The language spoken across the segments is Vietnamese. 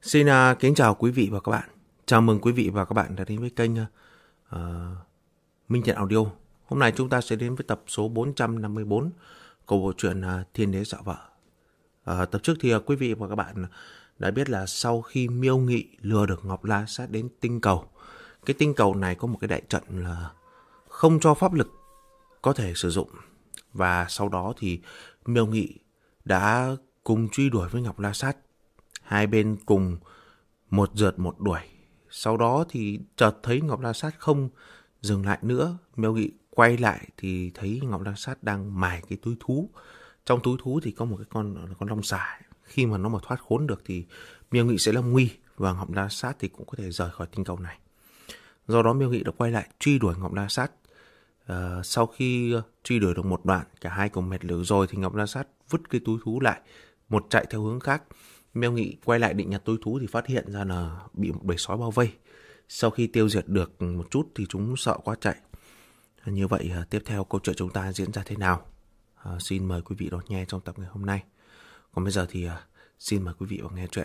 Xin kính chào quý vị và các bạn. Chào mừng quý vị và các bạn đã đến với kênh Minh Thiện Audio. Hôm nay chúng ta sẽ đến với tập số 454 của bộ truyện Thiên Đế Dọa Vợ. Tập trước thì quý vị và các bạn đã biết là sau khi Miêu Nghị lừa được Ngọc La Sát đến tinh cầu, cái tinh cầu này có một cái đại trận là không cho pháp lực có thể sử dụng. Và sau đó thì Miêu Nghị đã cùng truy đuổi với Ngọc La Sát. Hai bên cùng một rượt một đuổi. Sau đó thì chợt thấy Ngọc La Sát không dừng lại nữa. Miêu Nghị quay lại thì thấy Ngọc La Sát đang mài cái túi thú. Trong túi thú thì có một cái con long sải. Khi mà nó mà thoát khốn được thì Miêu Nghị sẽ lâm nguy và Ngọc La Sát thì cũng có thể rời khỏi tinh cầu này. Do đó Miêu Nghị đã quay lại truy đuổi Ngọc La Sát. Sau khi truy đuổi được một đoạn, cả hai cùng mệt lử rồi thì Ngọc La Sát vứt cái túi thú lại, một chạy theo hướng khác. Miêu Nghị quay lại định nhặt túi thú thì phát hiện ra là bị một bầy sói bao vây. Sau khi tiêu diệt được một chút thì chúng sợ quá chạy. Như vậy tiếp theo câu chuyện chúng ta diễn ra thế nào? Xin mời quý vị đón nghe trong tập ngày hôm nay. Còn bây giờ thì xin mời quý vị vào nghe chuyện.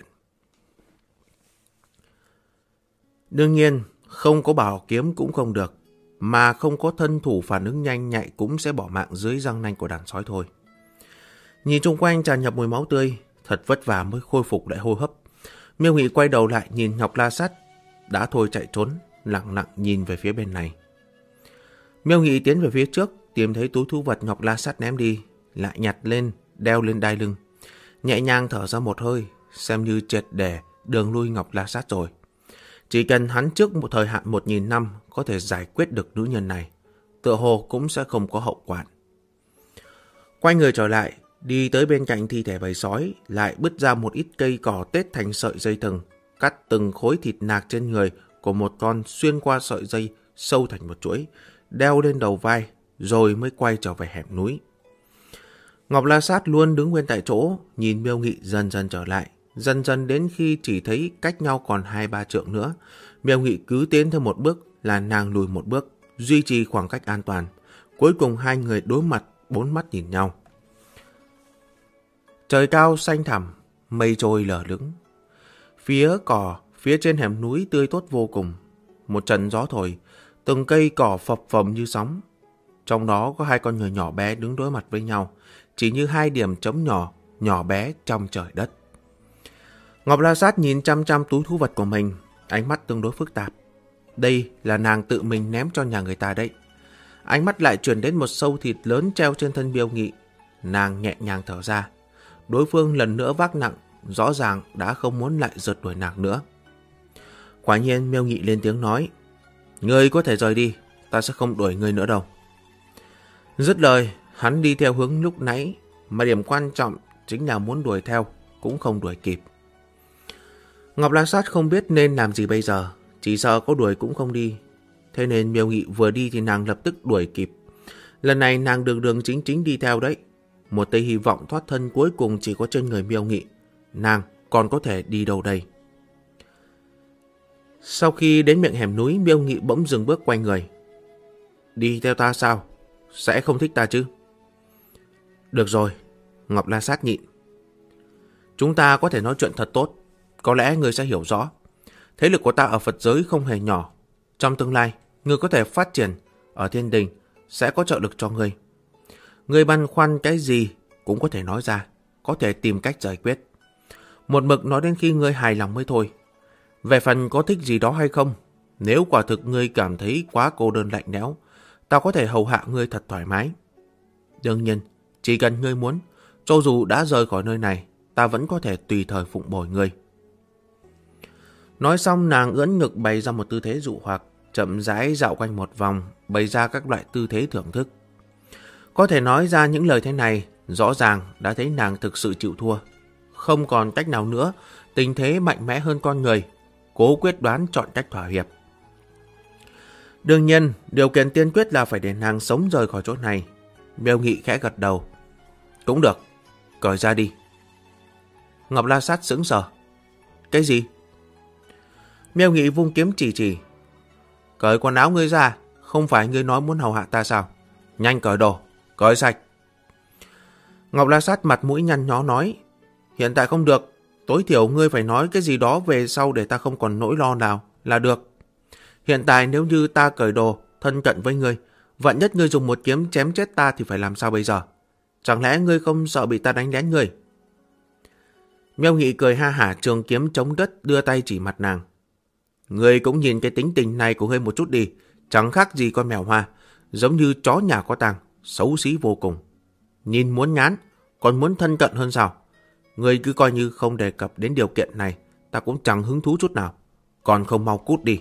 Đương nhiên không có bảo kiếm cũng không được, mà không có thân thủ phản ứng nhanh nhạy cũng sẽ bỏ mạng dưới răng nanh của đàn sói thôi. Nhìn xung quanh tràn ngập mùi máu tươi, thật vất vả mới khôi phục lại hô hấp. Miêu Nghị quay đầu lại nhìn Ngọc La Sát đã thôi chạy trốn, lặng lặng nhìn về phía bên này. Miêu Nghị tiến về phía trước, tìm thấy túi thú vật Ngọc La Sát ném đi, lại nhặt lên, đeo lên đai lưng. Nhẹ nhàng thở ra một hơi, xem như triệt để đường lui Ngọc La Sát rồi. Chỉ cần hắn trước một thời hạn 1000 năm có thể giải quyết được nữ nhân này, tựa hồ cũng sẽ không có hậu quả. Quay người trở lại, đi tới bên cạnh thi thể bầy sói, lại bứt ra một ít cây cỏ tết thành sợi dây thừng, cắt từng khối thịt nạc trên người của một con xuyên qua sợi dây sâu thành một chuỗi, đeo lên đầu vai, rồi mới quay trở về hẻm núi. Ngọc La Sát luôn đứng nguyên tại chỗ, nhìn Miêu Nghị dần dần trở lại, dần dần đến khi chỉ thấy cách nhau còn 2-3 trượng nữa. Miêu Nghị cứ tiến thêm một bước là nàng lùi một bước, duy trì khoảng cách an toàn. Cuối cùng hai người đối mặt, bốn mắt nhìn nhau. Trời cao xanh thẳm, mây trôi lở lững. Phía trên hẻm núi tươi tốt vô cùng. Một trận gió thổi, từng cây cỏ phập phồng như sóng. Trong đó có hai con người nhỏ bé đứng đối mặt với nhau, chỉ như hai điểm chấm nhỏ, nhỏ bé trong trời đất. Ngọc La Sát nhìn chăm chăm túi thú vật của mình, ánh mắt tương đối phức tạp. Đây là nàng tự mình ném cho nhà người ta đấy. Ánh mắt lại chuyển đến một sâu thịt lớn treo trên thân Miêu Nghị. Nàng nhẹ nhàng thở ra. Đối phương lần nữa vác nặng, rõ ràng đã không muốn lại rượt đuổi nàng nữa. Quả nhiên Miêu Nghị lên tiếng nói, ngươi có thể rời đi, ta sẽ không đuổi ngươi nữa đâu. Dứt lời, hắn đi theo hướng lúc nãy, mà điểm quan trọng chính là muốn đuổi theo, cũng không đuổi kịp. Ngọc La Sát không biết nên làm gì bây giờ, chỉ sợ có đuổi cũng không đi. Thế nên Miêu Nghị vừa đi thì nàng lập tức đuổi kịp. Lần này nàng đường đường chính chính đi theo đấy. Một tia hy vọng thoát thân cuối cùng chỉ có trên người Miêu Nghị. Nàng còn có thể đi đâu đây? Sau khi đến miệng hẻm núi, Miêu Nghị bỗng dừng bước quay người. Đi theo ta sao? Sẽ không thích ta chứ? Được rồi, Ngọc La Sát nhịn. Chúng ta có thể nói chuyện thật tốt. Có lẽ ngươi sẽ hiểu rõ. Thế lực của ta ở Phật giới không hề nhỏ. Trong tương lai, ngươi có thể phát triển. Ở thiên đình sẽ có trợ lực cho ngươi. Ngươi băn khoăn cái gì cũng có thể nói ra, có thể tìm cách giải quyết. Một mực nói đến khi ngươi hài lòng mới thôi. Về phần có thích gì đó hay không, nếu quả thực ngươi cảm thấy quá cô đơn lạnh lẽo, ta có thể hầu hạ ngươi thật thoải mái. Đương nhiên, chỉ cần ngươi muốn, cho dù đã rời khỏi nơi này, ta vẫn có thể tùy thời phụng bồi ngươi. Nói xong, nàng ưỡn ngực bày ra một tư thế dụ hoặc, chậm rãi dạo quanh một vòng, bày ra các loại tư thế thưởng thức. Có thể nói ra những lời thế này, rõ ràng đã thấy nàng thực sự chịu thua. Không còn cách nào nữa, tình thế mạnh mẽ hơn con người, cố quyết đoán chọn cách thỏa hiệp. Đương nhiên, điều kiện tiên quyết là phải để nàng sống rời khỏi chỗ này. Miêu Nghị khẽ gật đầu. Cũng được, cởi ra đi. Ngọc La Sát sững sờ. Cái gì? Miêu Nghị vung kiếm chỉ. Cởi quần áo ngươi ra, không phải ngươi nói muốn hầu hạ ta sao? Nhanh cởi đồ, cởi sạch. Ngọc La Sát mặt mũi nhăn nhó nói, hiện tại không được, Tối thiểu ngươi phải nói cái gì đó về sau để ta không còn nỗi lo nào là được. Hiện tại nếu như ta cởi đồ, thân cận với ngươi, vạn nhất ngươi dùng một kiếm chém chết ta thì phải làm sao bây giờ? Chẳng lẽ ngươi không sợ bị ta đánh lén ngươi? Miêu Nghị cười ha hả, trường kiếm chống đất đưa tay chỉ mặt nàng. Ngươi cũng nhìn cái tính tình này của ngươi một chút đi, chẳng khác gì con mèo hoa, giống như chó nhà có tang, xấu xí vô cùng. Nhìn muốn ngán, còn muốn thân cận hơn sao? Ngươi cứ coi như không đề cập đến điều kiện này, ta cũng chẳng hứng thú chút nào, còn không mau cút đi.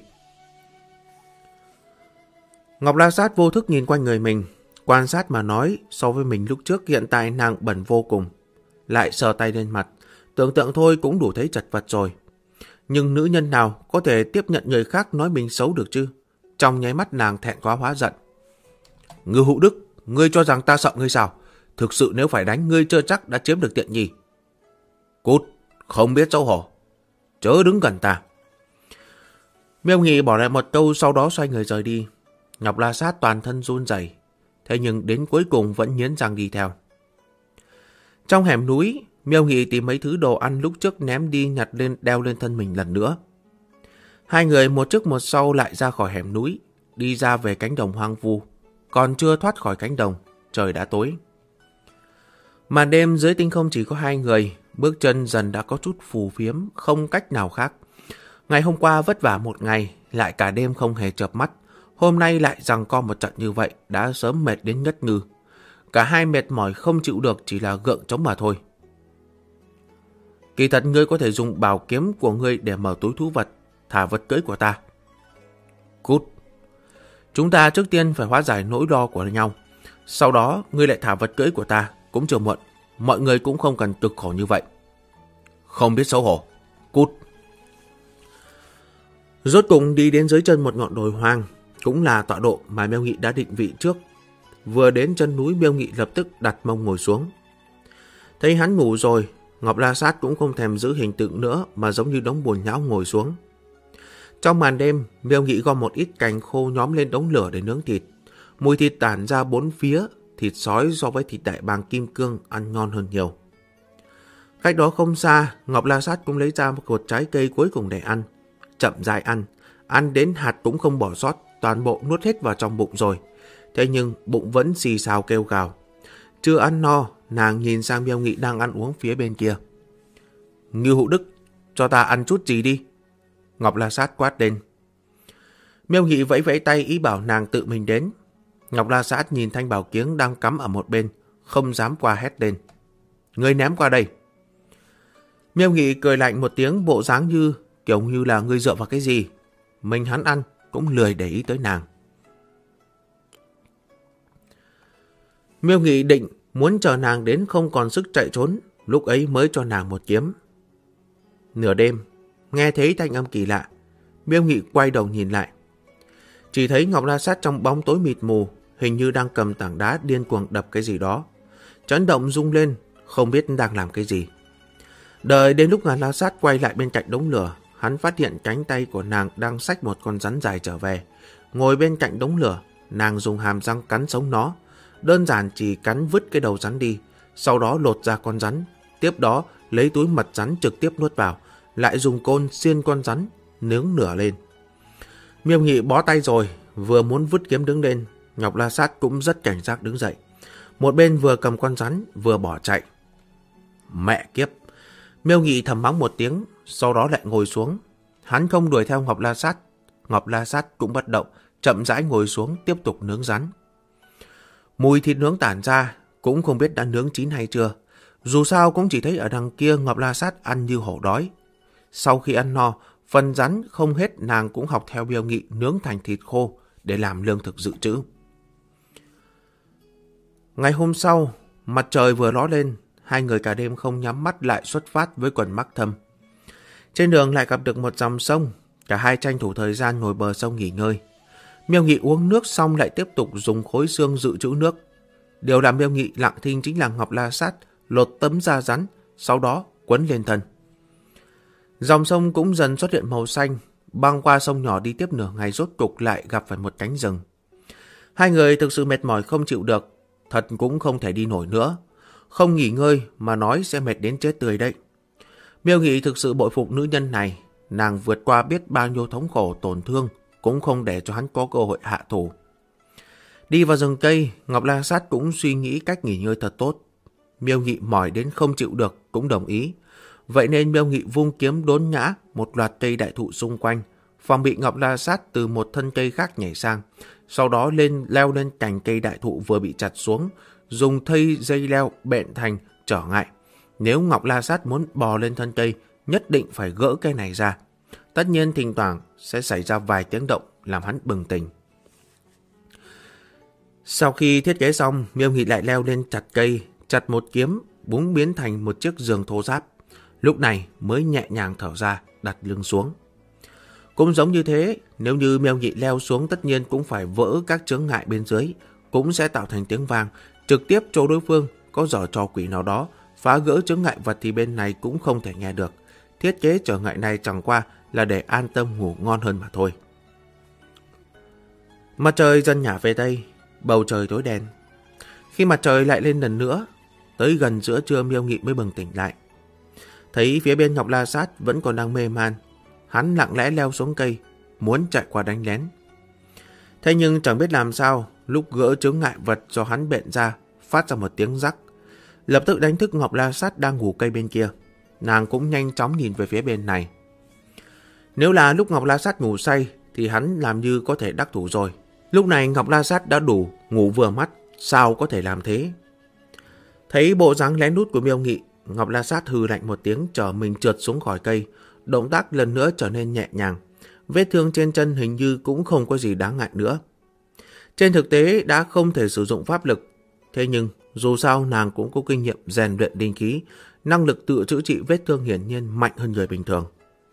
Ngọc La Sát vô thức nhìn quanh người mình, quan sát mà nói, so với mình lúc trước hiện tại nàng bẩn vô cùng. Lại sờ tay lên mặt, tưởng tượng thôi cũng đủ thấy chật vật rồi. Nhưng nữ nhân nào có thể tiếp nhận người khác nói mình xấu được chứ? Trong nháy mắt nàng thẹn quá hóa giận. Ngư Hữu Đức, ngươi cho rằng ta sợ ngươi sao? Thực sự nếu phải đánh ngươi chưa chắc đã chiếm được tiện nghi. Cút, không biết xấu hổ, chớ đứng gần ta. Miêu Nghị bỏ lại một câu, sau đó xoay người rời đi. Ngọc La Sát toàn thân run rẩy, thế nhưng đến cuối cùng vẫn nghiến răng đi theo. Trong hẻm núi, Miêu Nghị tìm mấy thứ đồ ăn lúc trước ném đi nhặt lên đeo lên thân mình lần nữa. Hai người một trước một sau lại ra khỏi hẻm núi, đi ra về cánh đồng hoang vu. Còn chưa thoát khỏi cánh đồng, trời đã tối. Màn đêm dưới tinh không chỉ có hai người, bước chân dần đã có chút phù phiếm, không cách nào khác. Ngày hôm qua vất vả một ngày, lại cả đêm không hề chợp mắt. Hôm nay lại giằng co một trận như vậy, đã sớm mệt đến ngất ngư. Cả hai mệt mỏi không chịu được, chỉ là gượng chống mà thôi. Kỳ thật ngươi có thể dùng bảo kiếm của ngươi để mở túi thú vật, thả vật cưỡi của ta. Cút. Chúng ta trước tiên phải hóa giải nỗi lo của nhau. Sau đó ngươi lại thả vật cưỡi của ta, cũng chưa muộn. Mọi người cũng không cần cực khổ như vậy. Không biết xấu hổ. Cút. Rốt cùng đi đến dưới chân một ngọn đồi hoang, cũng là tọa độ mà Miêu Nghị đã định vị trước. Vừa đến chân núi, Miêu Nghị lập tức đặt mông ngồi xuống. Thấy hắn ngủ rồi, Ngọc La Sát cũng không thèm giữ hình tượng nữa mà giống như đống bùn nhão ngồi xuống. Trong màn đêm, Miêu Nghị gom một ít cành khô nhóm lên đống lửa để nướng thịt. Mùi thịt tản ra bốn phía, thịt sói so với thịt đại bàng kim cương ăn ngon hơn nhiều. Cách đó không xa, Ngọc La Sát cũng lấy ra một cột trái cây cuối cùng để ăn. Chậm rãi ăn đến hạt cũng không bỏ sót, toàn bộ nuốt hết vào trong bụng rồi. Thế nhưng bụng vẫn xì xào kêu gào. Chưa ăn no, nàng nhìn sang Miêu Nghị đang ăn uống phía bên kia. Ngưu Hữu Đức, cho ta ăn chút gì đi. Ngọc La Sát quát lên. Miêu Nghị vẫy vẫy tay ý bảo nàng tự mình đến. Ngọc La Sát nhìn thanh bảo kiếm đang cắm ở một bên, không dám qua hét lên. Ngươi ném qua đây. Miêu Nghị cười lạnh một tiếng, bộ dáng như kiểu như là ngươi dựa vào cái gì. Mình hắn ăn cũng lười để ý tới nàng. Miêu Nghị định muốn chờ nàng đến không còn sức chạy trốn, lúc ấy mới cho nàng một kiếm. Nửa đêm, nghe thấy thanh âm kỳ lạ, Miêu Nghị quay đầu nhìn lại. Chỉ thấy Ngọc La Sát trong bóng tối mịt mù, hình như đang cầm tảng đá điên cuồng đập cái gì đó. Chấn động rung lên, không biết đang làm cái gì. Đợi đến lúc Ngọc La Sát quay lại bên cạnh đống lửa, hắn phát hiện cánh tay của nàng đang xách một con rắn dài trở về. Ngồi bên cạnh đống lửa, nàng dùng hàm răng cắn sống nó. Đơn giản chỉ cắn vứt cái đầu rắn đi, sau đó lột ra con rắn. Tiếp đó lấy túi mật rắn trực tiếp nuốt vào, lại dùng côn xiên con rắn, nướng nửa lên. Miêu Nghị bó tay rồi, vừa muốn vứt kiếm đứng lên, Ngọc La Sát cũng rất cảnh giác đứng dậy. Một bên vừa cầm con rắn, vừa bỏ chạy. Mẹ kiếp! Miêu Nghị thầm mắng một tiếng, sau đó lại ngồi xuống. Hắn không đuổi theo Ngọc La Sát. Ngọc La Sát cũng bất động, chậm rãi ngồi xuống tiếp tục nướng rắn. Mùi thịt nướng tản ra, cũng không biết đã nướng chín hay chưa. Dù sao cũng chỉ thấy ở đằng kia Ngọc La Sát ăn như hổ đói. Sau khi ăn no, phần rắn không hết nàng cũng học theo Miêu Nghị nướng thành thịt khô để làm lương thực dự trữ. Ngày hôm sau, mặt trời vừa ló lên, hai người cả đêm không nhắm mắt lại xuất phát với quần mắc thâm. Trên đường lại gặp được một dòng sông, cả hai tranh thủ thời gian ngồi bờ sông nghỉ ngơi. Miêu Nghị uống nước xong lại tiếp tục dùng khối xương dự trữ nước. Điều làm Miêu Nghị lặng thinh chính là Ngọc La Sát lột tấm da rắn, sau đó quấn lên thân. Dòng sông cũng dần xuất hiện màu xanh, băng qua sông nhỏ đi tiếp nửa ngày rốt cục lại gặp phải một cánh rừng. Hai người thực sự mệt mỏi không chịu được, thật cũng không thể đi nổi nữa. Không nghỉ ngơi mà nói sẽ mệt đến chết tươi đấy. Miêu Nghị thực sự bội phục nữ nhân này. Nàng vượt qua biết bao nhiêu thống khổ tổn thương, cũng không để cho hắn có cơ hội hạ thủ. Đi vào rừng cây, Ngọc La Sát cũng suy nghĩ cách nghỉ ngơi thật tốt. Miêu Nghị mỏi đến không chịu được cũng đồng ý. Vậy nên Miêu Nghị vung kiếm đốn ngã một loạt cây đại thụ xung quanh, phòng bị Ngọc La Sát từ một thân cây khác nhảy sang, sau đó leo lên cành cây đại thụ vừa bị chặt xuống, dùng dây leo bện thành trở ngại. Nếu Ngọc La Sát muốn bò lên thân cây, nhất định phải gỡ cây này ra. Tất nhiên thỉnh thoảng sẽ xảy ra vài tiếng động làm hắn bừng tỉnh. Sau khi thiết kế xong, Miêu Nghị lại leo lên chặt một kiếm, búng biến thành một chiếc giường thô ráp. Lúc này mới nhẹ nhàng thở ra, đặt lưng xuống. Cũng giống như thế, nếu như Miêu Nghị leo xuống tất nhiên cũng phải vỡ các chướng ngại bên dưới, cũng sẽ tạo thành tiếng vang, trực tiếp cho đối phương có giở trò quỷ nào đó phá gỡ chướng ngại vật thì bên này cũng không thể nghe được. Thiết kế trở ngại này chẳng qua là để an tâm ngủ ngon hơn mà thôi. Mặt trời dần ngả về tây, bầu trời tối đen. Khi mặt trời lại lên lần nữa, tới gần giữa trưa Miêu Nghị mới bừng tỉnh lại. Thấy phía bên Ngọc La Sát vẫn còn đang mê man, hắn lặng lẽ leo xuống cây, muốn chạy qua đánh lén. Thế nhưng chẳng biết làm sao, lúc gỡ chướng ngại vật do hắn bện ra, phát ra một tiếng rắc, lập tức đánh thức Ngọc La Sát đang ngủ cây bên kia. Nàng cũng nhanh chóng nhìn về phía bên này. Nếu là lúc Ngọc La Sát ngủ say thì hắn làm như có thể đắc thủ rồi. Lúc này Ngọc La Sát đã đủ ngủ vừa mắt, sao có thể làm thế? Thấy bộ dáng lén lút của Miêu Nghị, Ngọc La Sát hừ lạnh một tiếng chở mình trượt xuống khỏi cây, động tác lần nữa trở nên nhẹ nhàng. Vết thương trên chân hình như cũng không có gì đáng ngại nữa. Trên thực tế đã không thể sử dụng pháp lực, thế nhưng dù sao nàng cũng có kinh nghiệm rèn luyện linh khí, năng lực tự chữa trị vết thương hiển nhiên mạnh hơn người bình thường.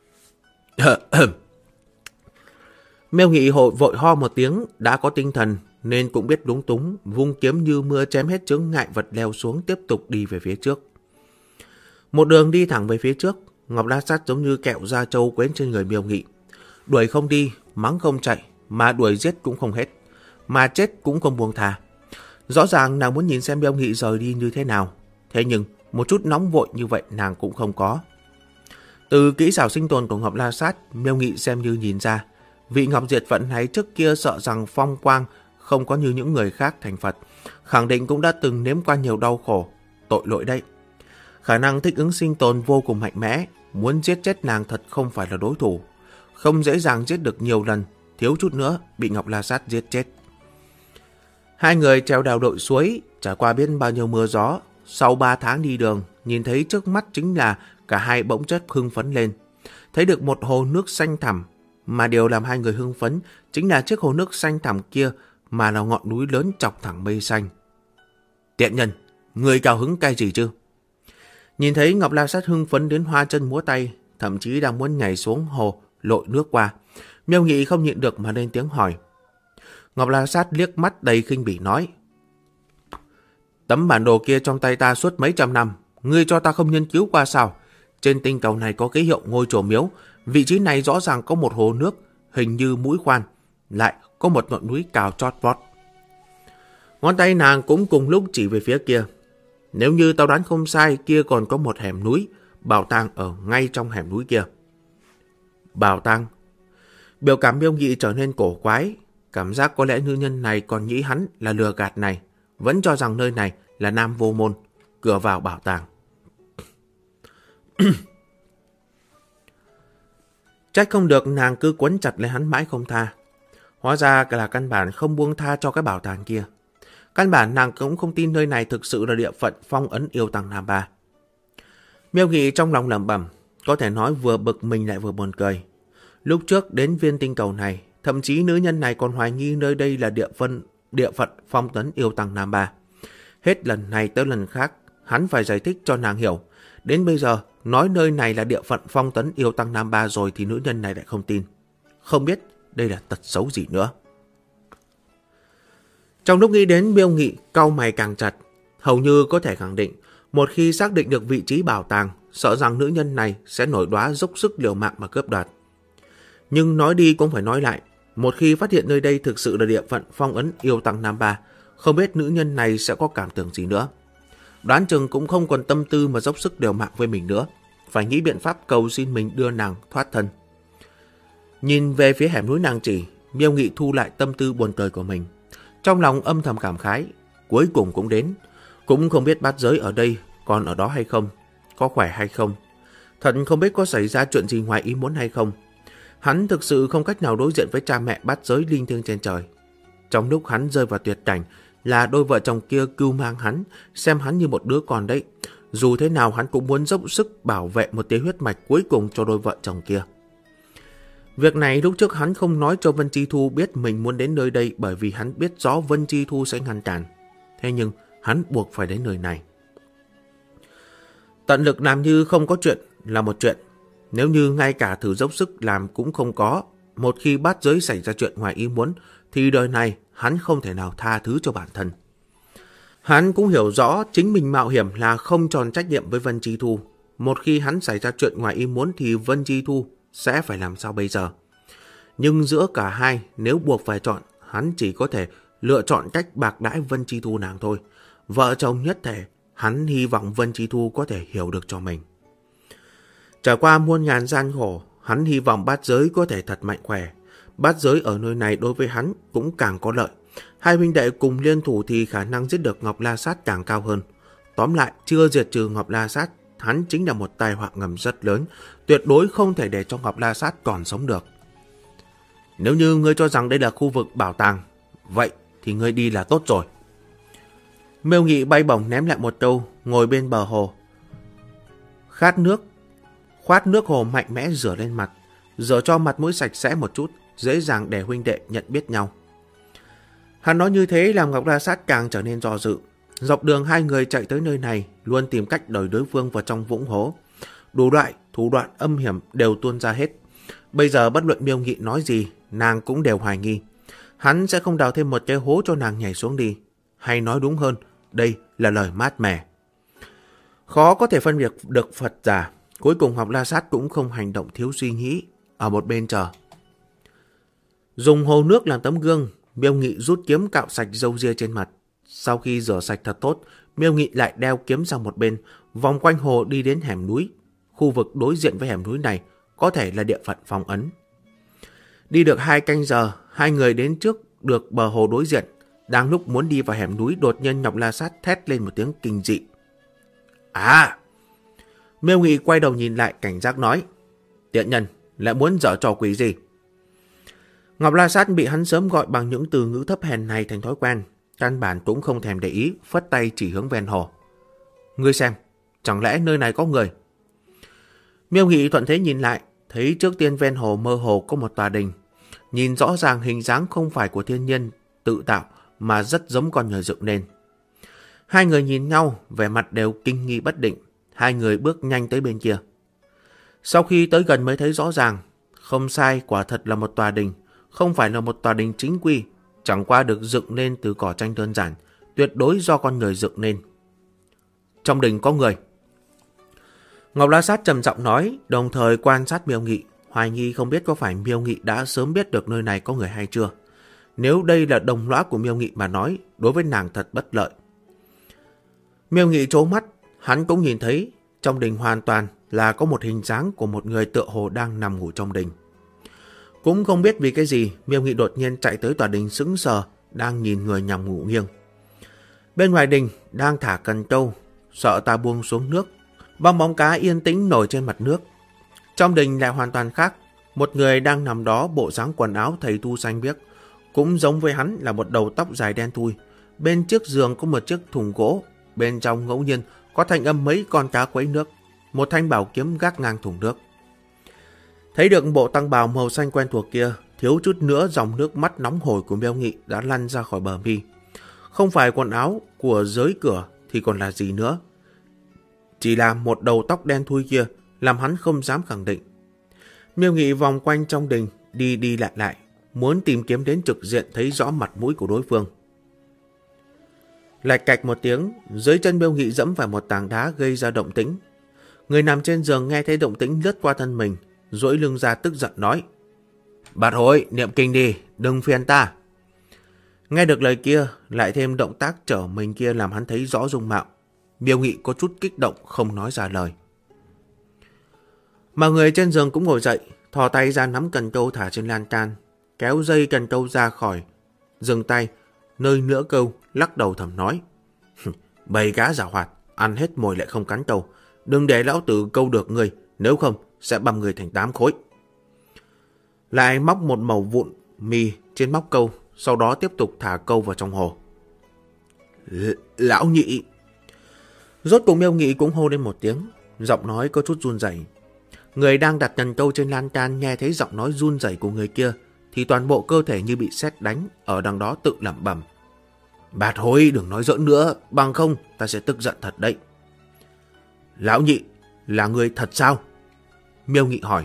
Miêu Nghị vội ho một tiếng, đã có tinh thần nên cũng biết lúng túng, vung kiếm như mưa chém hết chướng ngại vật leo xuống, tiếp tục đi về phía trước. Một đường đi thẳng về phía trước, Ngọc La Sát giống như kẹo da trâu quến trên người Miêu Nghị. Đuổi không đi, mắng không chạy, mà đuổi giết cũng không hết, mà chết cũng không buông tha. Rõ ràng nàng muốn nhìn xem Miêu Nghị rời đi như thế nào, thế nhưng một chút nóng vội như vậy nàng cũng không có. Từ kỹ xảo sinh tồn của Ngọc La Sát, Miêu Nghị xem như nhìn ra, vị Ngọc Diệt Vận này trước kia sợ rằng phong quang không có như những người khác thành Phật, khẳng định cũng đã từng nếm qua nhiều đau khổ, tội lỗi đấy. Khả năng thích ứng sinh tồn vô cùng mạnh mẽ, muốn giết chết nàng thật không phải là đối thủ. Không dễ dàng giết được nhiều lần, thiếu chút nữa bị Ngọc La Sát giết chết. Hai người trèo đèo đội suối, trải qua biết bao nhiêu mưa gió. Sau 3 tháng đi đường, nhìn thấy trước mắt chính là cả hai bỗng chốc hưng phấn lên. Thấy được một hồ nước xanh thẳm, mà điều làm hai người hưng phấn chính là chiếc hồ nước xanh thẳm kia mà là ngọn núi lớn chọc thẳng mây xanh. Tiện nhân, người cao hứng cái gì chứ? Nhìn thấy Ngọc La Sát hưng phấn đến hoa chân múa tay, thậm chí đang muốn nhảy xuống hồ lội nước qua, Miêu Nghị không nhịn được mà lên tiếng hỏi. Ngọc La Sát liếc mắt đầy khinh bỉ nói: Tấm bản đồ kia trong tay ta suốt mấy trăm năm, ngươi cho ta không nghiên cứu qua sao? Trên tinh cầu này có ký hiệu ngôi chùa miếu, vị trí này rõ ràng có một hồ nước, hình như mũi khoan, lại có một ngọn núi cao chót vót. Ngón tay nàng cũng cùng lúc chỉ về phía kia. Nếu như tao đoán không sai, kia còn có một hẻm núi, bảo tàng ở ngay trong hẻm núi kia. Bảo tàng? Biểu cảm Miêu Nghị trở nên cổ quái, cảm giác có lẽ nữ nhân này còn nghĩ hắn là lừa gạt này, vẫn cho rằng nơi này là Nam Vô Môn, cửa vào bảo tàng. Trách không được nàng cứ quấn chặt lấy hắn mãi không tha. Hóa ra là căn bản không buông tha cho cái bảo tàng kia. Căn bản nàng cũng không tin nơi này thực sự là địa phận phong ấn yêu tăng Nam Ba. Miêu Nghị trong lòng lẩm bẩm, có thể nói vừa bực mình lại vừa buồn cười. Lúc trước đến viên tinh cầu này, thậm chí nữ nhân này còn hoài nghi nơi đây là địa phận phong ấn yêu tăng Nam Ba. Hết lần này tới lần khác, hắn phải giải thích cho nàng hiểu. Đến bây giờ, nói nơi này là địa phận phong ấn yêu tăng Nam Ba rồi thì nữ nhân này lại không tin. Không biết đây là tật xấu gì nữa. Trong lúc nghĩ đến, Miêu Nghị cau mày càng chặt. Hầu như có thể khẳng định, một khi xác định được vị trí bảo tàng, sợ rằng nữ nhân này sẽ nổi đoá dốc sức liều mạng mà cướp đoạt. Nhưng nói đi cũng phải nói lại, một khi phát hiện nơi đây thực sự là địa phận phong ấn yêu tăng Nam Ba, không biết nữ nhân này sẽ có cảm tưởng gì nữa. Đoán chừng cũng không còn tâm tư mà dốc sức liều mạng với mình nữa. phải nghĩ biện pháp cầu xin mình đưa nàng thoát thân. Nhìn về phía hẻm núi nàng chỉ, Miêu Nghị thu lại tâm tư buồn cười của mình. Trong lòng âm thầm cảm khái, cuối cùng cũng đến. Cũng không biết bát giới ở đây còn ở đó hay không, có khỏe hay không. Thật không biết có xảy ra chuyện gì ngoài ý muốn hay không. Hắn thực sự không cách nào đối diện với cha mẹ bát giới linh thiêng trên trời. Trong lúc hắn rơi vào tuyệt cảnh là đôi vợ chồng kia cưu mang hắn, xem hắn như một đứa con đấy. Dù thế nào hắn cũng muốn dốc sức bảo vệ một tia huyết mạch cuối cùng cho đôi vợ chồng kia. Việc này lúc trước hắn không nói cho Vân Chi Thu biết mình muốn đến nơi đây bởi vì hắn biết rõ Vân Chi Thu sẽ ngăn cản. Thế nhưng hắn buộc phải đến nơi này. Tận lực làm như không có chuyện là một chuyện. Nếu như ngay cả thử dốc sức làm cũng không có, một khi bát giới xảy ra chuyện ngoài ý muốn, thì đời này hắn không thể nào tha thứ cho bản thân. Hắn cũng hiểu rõ chính mình mạo hiểm là không tròn trách nhiệm với Vân Chi Thu. Một khi hắn xảy ra chuyện ngoài ý muốn thì Vân Chi Thu sẽ phải làm sao bây giờ? Nhưng giữa cả hai, nếu buộc phải chọn, hắn chỉ có thể lựa chọn cách bạc đãi Vân Chi Thu nàng thôi. Vợ chồng nhất thể, hắn hy vọng Vân Chi Thu có thể hiểu được cho mình. Trải qua muôn ngàn gian khổ, hắn hy vọng bát giới có thể thật mạnh khỏe. Bát giới ở nơi này đối với hắn cũng càng có lợi. Hai huynh đệ cùng liên thủ thì khả năng giết được Ngọc La Sát càng cao hơn. Tóm lại, chưa diệt trừ Ngọc La Sát, hắn chính là một tai họa ngầm rất lớn, tuyệt đối không thể để cho Ngọc La Sát còn sống được. Nếu như ngươi cho rằng đây là khu vực bảo tàng, vậy thì ngươi đi là tốt rồi. Miêu Nghị bay bổng ném lại một câu, ngồi bên bờ hồ. Khoát nước hồ mạnh mẽ rửa lên mặt, rửa cho mặt mũi sạch sẽ một chút, dễ dàng để huynh đệ nhận biết nhau. Hắn nói như thế làm Ngọc La Sát càng trở nên do dự. Dọc đường hai người chạy tới nơi này, luôn tìm cách đẩy đối phương vào trong vũng hố. Đủ loại, thủ đoạn âm hiểm đều tuôn ra hết. Bây giờ bất luận Miêu Nghị nói gì, nàng cũng đều hoài nghi. Hắn sẽ không đào thêm một cái hố cho nàng nhảy xuống đi. Hay nói đúng hơn, đây là lời mát mẻ. Khó có thể phân biệt được Phật giả. Cuối cùng Ngọc La Sát cũng không hành động thiếu suy nghĩ, ở một bên chờ. Dùng hồ nước làm tấm gương, Miêu Nghị rút kiếm cạo sạch râu ria trên mặt. Sau khi rửa sạch thật tốt, Miêu Nghị lại đeo kiếm sang một bên, vòng quanh hồ đi đến hẻm núi. Khu vực đối diện với hẻm núi này có thể là địa phận phong ấn. Đi được 2 canh giờ, hai người đến trước được bờ hồ đối diện. Đang lúc muốn đi vào hẻm núi, đột nhiên Ngọc La Sát thét lên một tiếng kinh dị. À! Miêu Nghị quay đầu nhìn lại cảnh giác nói, tiện nhân, lại muốn giở trò quỷ gì? Ngọc La Sát bị hắn sớm gọi bằng những từ ngữ thấp hèn này thành thói quen, căn bản cũng không thèm để ý, phất tay chỉ hướng ven hồ. Ngươi xem, chẳng lẽ nơi này có người? Miêu Nghị thuận thế nhìn lại, thấy trước tiên ven hồ mơ hồ có một tòa đình. Nhìn rõ ràng hình dáng không phải của thiên nhân tự tạo mà rất giống con người dựng nên. Hai người nhìn nhau, vẻ mặt đều kinh nghi bất định. Hai người bước nhanh tới bên kia. Sau khi tới gần mới thấy rõ ràng, không sai, quả thật là một tòa đình. Không phải là một tòa đình chính quy, chẳng qua được dựng nên từ cỏ tranh đơn giản, tuyệt đối do con người dựng nên. Trong đình có người. Ngọc La Sát trầm giọng nói, đồng thời quan sát Miêu Nghị, hoài nghi không biết có phải Miêu Nghị đã sớm biết được nơi này có người hay chưa. Nếu đây là đồng lõa của Miêu Nghị mà nói, đối với nàng thật bất lợi. Miêu Nghị trố mắt, hắn cũng nhìn thấy, trong đình hoàn toàn là có một hình dáng của một người tựa hồ đang nằm ngủ trong đình. Cũng không biết vì cái gì, Miêu Nghị đột nhiên chạy tới tòa đình sững sờ, đang nhìn người nằm ngủ nghiêng. Bên ngoài đình đang thả cần câu, sợ ta buông xuống nước. Bong bóng cá yên tĩnh nổi trên mặt nước. Trong đình lại hoàn toàn khác, một người đang nằm đó bộ dáng quần áo thầy tu xanh biếc, cũng giống với hắn là một đầu tóc dài đen thui. Bên trước giường có một chiếc thùng gỗ, bên trong ngẫu nhiên có thanh âm mấy con cá quấy nước, một thanh bảo kiếm gác ngang thùng nước. Thấy được bộ tăng bào màu xanh quen thuộc kia, thiếu chút nữa dòng nước mắt nóng hổi của Miêu Nghị đã lăn ra khỏi bờ mi. Không phải quần áo của giới cửa thì còn là gì nữa. Chỉ là một đầu tóc đen thui kia làm hắn không dám khẳng định. Miêu Nghị vòng quanh trong đình, đi đi lại lại, muốn tìm kiếm đến trực diện thấy rõ mặt mũi của đối phương. Lạch cạch một tiếng, dưới chân Miêu Nghị dẫm phải một tảng đá gây ra động tĩnh. Người nằm trên giường nghe thấy động tĩnh lướt qua thân mình, duỗi lưng ra tức giận nói, Bạt Hội, niệm kinh đi, đừng phiền ta. Nghe được lời kia, lại thêm động tác trở mình kia làm hắn thấy rõ dung mạo. Miêu Nghị có chút kích động không nói ra lời. Mà người trên giường cũng ngồi dậy, thò tay ra nắm cần câu thả trên lan can, kéo dây cần câu ra khỏi, dừng tay, nơi nửa câu, lắc đầu thầm nói. Bầy cá giảo hoạt, ăn hết mồi lại không cắn câu. Đừng để lão tử câu được người, nếu không sẽ băm người thành 8 khối. Lại móc một mẩu vụn mì trên móc câu, sau đó tiếp tục thả câu vào trong hồ. Lão nhị! Rốt cùng Miêu Nghị cũng hô lên một tiếng, giọng nói có chút run rẩy. Người đang đặt cần câu trên lan can nghe thấy giọng nói run rẩy của người kia, thì toàn bộ cơ thể như bị sét đánh, ở đằng đó tự lẩm bẩm. Bạt hối, đừng nói giỡn nữa, bằng không ta sẽ tức giận thật đấy. Lão nhị, là người thật sao? Miêu Nghị hỏi.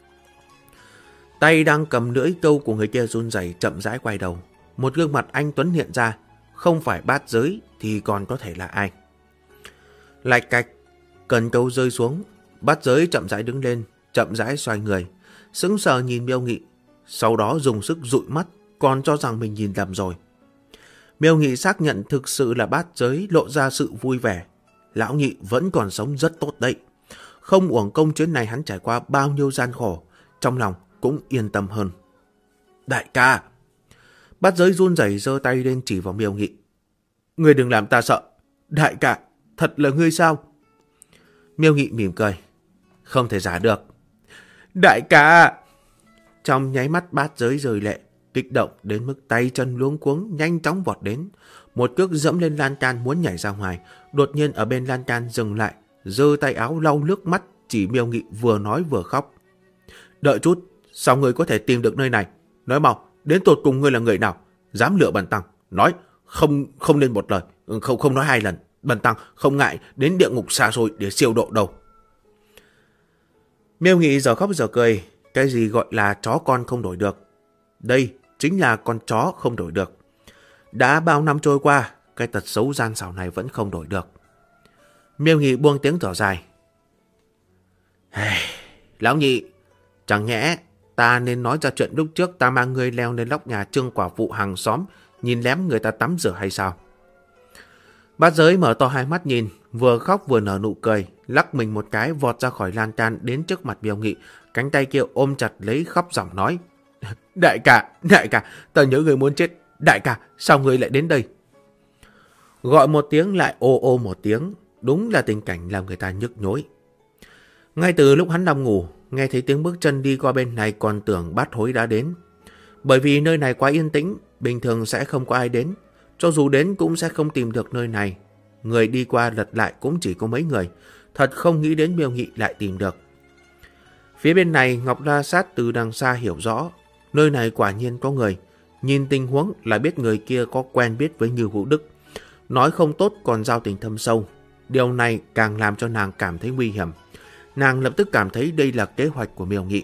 Tay đang cầm lưỡi câu của người kia run rẩy, chậm rãi quay đầu. Một gương mặt anh tuấn hiện ra, không phải Bát Giới thì còn có thể là ai? Lạch cạch, cần câu rơi xuống, Bát Giới chậm rãi đứng lên, chậm rãi xoay người, sững sờ nhìn Miêu Nghị, sau đó dùng sức dụi mắt, còn cho rằng mình nhìn lầm rồi. Miêu Nghị xác nhận thực sự là Bát Giới, lộ ra sự vui vẻ. Lão nhị vẫn còn sống rất tốt đấy. Không uổng công chuyến này hắn trải qua bao nhiêu gian khổ, trong lòng cũng yên tâm hơn. Đại ca! Bát Giới run rẩy giơ tay lên chỉ vào Miêu Nghị. Ngươi đừng làm ta sợ. Đại ca, thật là ngươi sao? Miêu Nghị mỉm cười. Không thể giả được. Đại ca! Trong nháy mắt Bát Giới rơi lệ, kích động đến mức tay chân luống cuống, nhanh chóng vọt đến. Một cước dẫm lên lan can muốn nhảy ra ngoài, đột nhiên ở bên lan can dừng lại, giơ tay áo lau nước mắt, chỉ Miêu Nghị vừa nói vừa khóc. Đợi chút, sao ngươi có thể tìm được nơi này? Nói mau, đến tột cùng ngươi là người nào? Dám lừa bần tăng, nói không nên một lời, không nói 2 lần. Bần tăng không ngại đến địa ngục xa xôi để siêu độ đâu. Miêu Nghị giờ khóc giờ cười, cái gì gọi là chó con không đổi được? Đây chính là con chó không đổi được. Đã bao năm trôi qua, cái tật xấu gian xảo này vẫn không đổi được. Miêu Nghị buông tiếng thở dài. Lão nhị, chẳng nhẽ ta nên nói ra chuyện lúc trước ta mang ngươi leo lên nóc nhà Trương quả phụ hàng xóm, nhìn lém người ta tắm rửa hay sao? Bát Giới mở to hai mắt nhìn, vừa khóc vừa nở nụ cười, lắc mình một cái vọt ra khỏi lan can đến trước mặt Miêu Nghị, cánh tay kia ôm chặt lấy, khóc giọng nói. Đại ca, ta nhớ người muốn chết. Đại ca, sao người lại đến đây? Gọi một tiếng lại ô ô một tiếng, đúng là tình cảnh làm người ta nhức nhối. Ngay từ lúc hắn nằm ngủ, nghe thấy tiếng bước chân đi qua bên này còn tưởng Bát Hối đã đến. Bởi vì nơi này quá yên tĩnh, bình thường sẽ không có ai đến. Cho dù đến cũng sẽ không tìm được nơi này. Người đi qua lật lại cũng chỉ có mấy người. Thật không nghĩ đến Miêu Nghị lại tìm được. Phía bên này Ngọc La Sát từ đằng xa hiểu rõ. Nơi này quả nhiên có người. Nhìn tình huống là biết người kia có quen biết với Như Vũ Đức. Nói không tốt còn giao tình thâm sâu. Điều này càng làm cho nàng cảm thấy nguy hiểm. Nàng lập tức cảm thấy đây là kế hoạch của Miêu Nghị.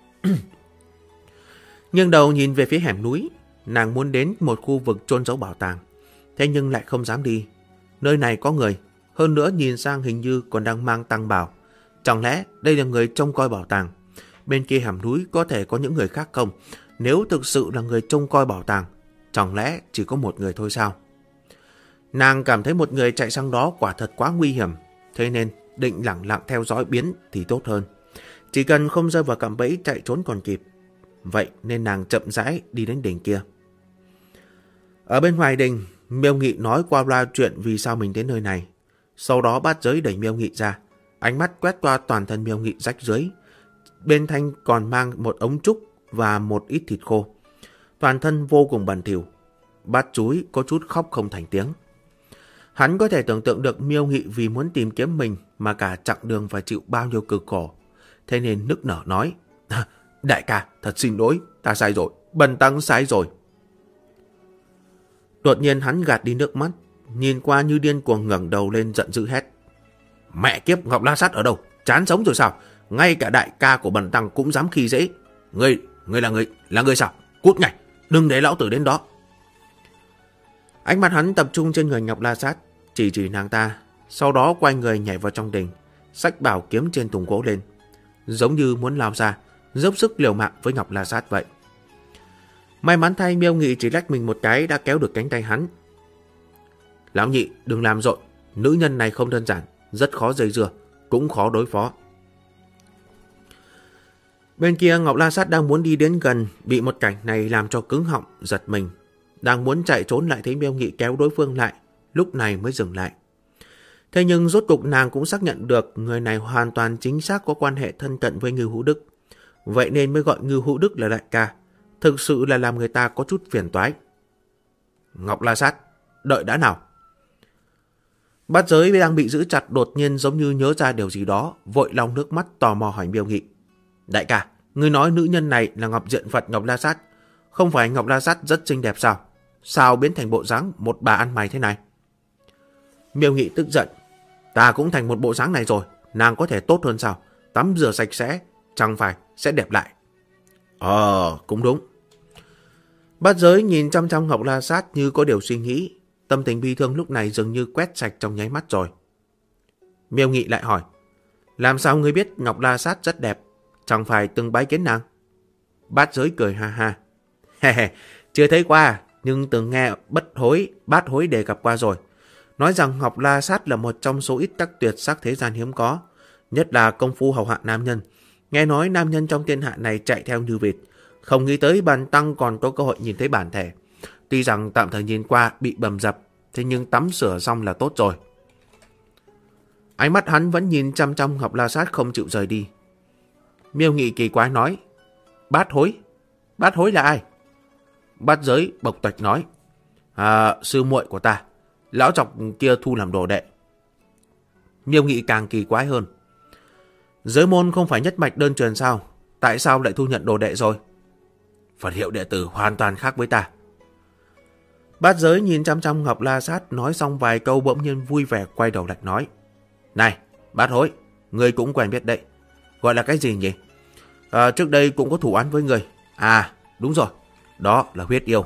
Nhưng đầu nhìn về phía hẻm núi. Nàng muốn đến một khu vực chôn giấu bảo tàng. Thế nhưng lại không dám đi. Nơi này có người. Hơn nữa nhìn sang hình như còn đang mang tăng bào. Chẳng lẽ đây là người trông coi bảo tàng? Bên kia hẻm núi có thể có những người khác không? Nếu thực sự là người trông coi bảo tàng, chẳng lẽ chỉ có một người thôi sao? Nàng cảm thấy một người chạy sang đó quả thật quá nguy hiểm. Thế nên định lẳng lặng theo dõi biến thì tốt hơn. Chỉ cần không rơi vào cạm bẫy chạy trốn còn kịp. Vậy nên nàng chậm rãi đi đến đỉnh kia. Ở bên ngoài đình, Miêu Nghị nói qua loa chuyện vì sao mình đến nơi này. Sau đó Bát Giới đẩy Miêu Nghị ra. Ánh mắt quét qua toàn thân Miêu Nghị rách rưới. Bên thanh còn mang một ống trúc và một ít thịt khô. Toàn thân vô cùng bẩn thỉu. Bát Chúi có chút khóc không thành tiếng. Hắn có thể tưởng tượng được Miêu Nghị vì muốn tìm kiếm mình mà cả chặng đường phải chịu bao nhiêu cực khổ. Thế nên nức nở nói. Đại ca, thật xin lỗi, ta sai rồi, bần tăng sai rồi. Đột nhiên hắn gạt đi nước mắt, nhìn qua như điên cuồng ngẩng đầu lên giận dữ hét. Mẹ kiếp, Ngọc La Sát ở đâu? Chán sống rồi sao? Ngay cả đại ca của bần tăng cũng dám khi dễ. Ngươi là người sao? Cút ngay, đừng để lão tử đến đó. Ánh mắt hắn tập trung trên người Ngọc La Sát, chỉ nàng ta, sau đó quay người nhảy vào trong đình, xách bảo kiếm trên thùng gỗ lên, giống như muốn lao ra, dốc sức liều mạng với Ngọc La Sát vậy. May mắn thay Miêu Nghị chỉ lách mình một cái đã kéo được cánh tay hắn. Lão nhị, đừng làm rộn, nữ nhân này không đơn giản, rất khó dây dưa, cũng khó đối phó. Bên kia Ngọc La Sát đang muốn đi đến gần, bị một cảnh này làm cho cứng họng, giật mình. Đang muốn chạy trốn lại thấy Miêu Nghị kéo đối phương lại, lúc này mới dừng lại. Thế nhưng rốt cục nàng cũng xác nhận được người này hoàn toàn chính xác có quan hệ thân cận với Ngưu Hữu Đức. Vậy nên mới gọi Ngưu Hữu Đức là đại ca. Thực sự là làm người ta có chút phiền toái. Ngọc La Sát, đợi đã nào. Bát Giới đang bị giữ chặt đột nhiên giống như nhớ ra điều gì đó, vội lau nước mắt tò mò hỏi Miêu Nghị. Đại ca, ngươi nói nữ nhân này là Ngọc Diện Phật Ngọc La Sát. Không phải Ngọc La Sát rất xinh đẹp sao? Sao biến thành bộ dáng một bà ăn mày thế này? Miêu Nghị tức giận. Ta cũng thành một bộ dáng này rồi, nàng có thể tốt hơn sao? Tắm rửa sạch sẽ, chẳng phải sẽ đẹp lại. Cũng đúng. Bát Giới nhìn chăm chăm Ngọc La Sát như có điều suy nghĩ. Tâm tình bi thương lúc này dường như quét sạch trong nháy mắt rồi. Miêu Nghị lại hỏi. Làm sao ngươi biết Ngọc La Sát rất đẹp? Chẳng phải từng bái kiến nàng? Bát Giới cười ha ha. Chưa thấy qua, nhưng từng nghe Bát Hối đề cập qua rồi. Nói rằng Ngọc La Sát là một trong số ít các tuyệt sắc thế gian hiếm có. Nhất là công phu hầu hạ nam nhân. Nghe nói nam nhân trong thiên hạ này chạy theo như vịt. Không nghĩ tới bản tăng còn có cơ hội nhìn thấy bản thể. Tuy rằng tạm thời nhìn qua bị bầm dập, thế nhưng tắm sửa xong là tốt rồi. Ánh mắt hắn vẫn nhìn chăm chăm Ngọc La Sát không chịu rời đi. Miêu Nghị kỳ quái nói. Bát Hối? Bát Hối là ai? Bát Giới bộc tuệch nói. Sư muội của ta. Lão chọc kia thu làm đồ đệ. Miêu Nghị càng kỳ quái hơn. Giới môn không phải nhất mạch đơn truyền sao? Tại sao lại thu nhận đồ đệ rồi? Phật hiệu đệ tử hoàn toàn khác với ta. Bát Giới nhìn chăm chăm Ngọc La Sát, nói xong vài câu bỗng nhiên vui vẻ quay đầu lại nói. Này, Bát Hối, ngươi cũng quen biết đấy. Gọi là cái gì nhỉ? Trước đây cũng có thủ án với người. Đúng rồi, đó là huyết yêu.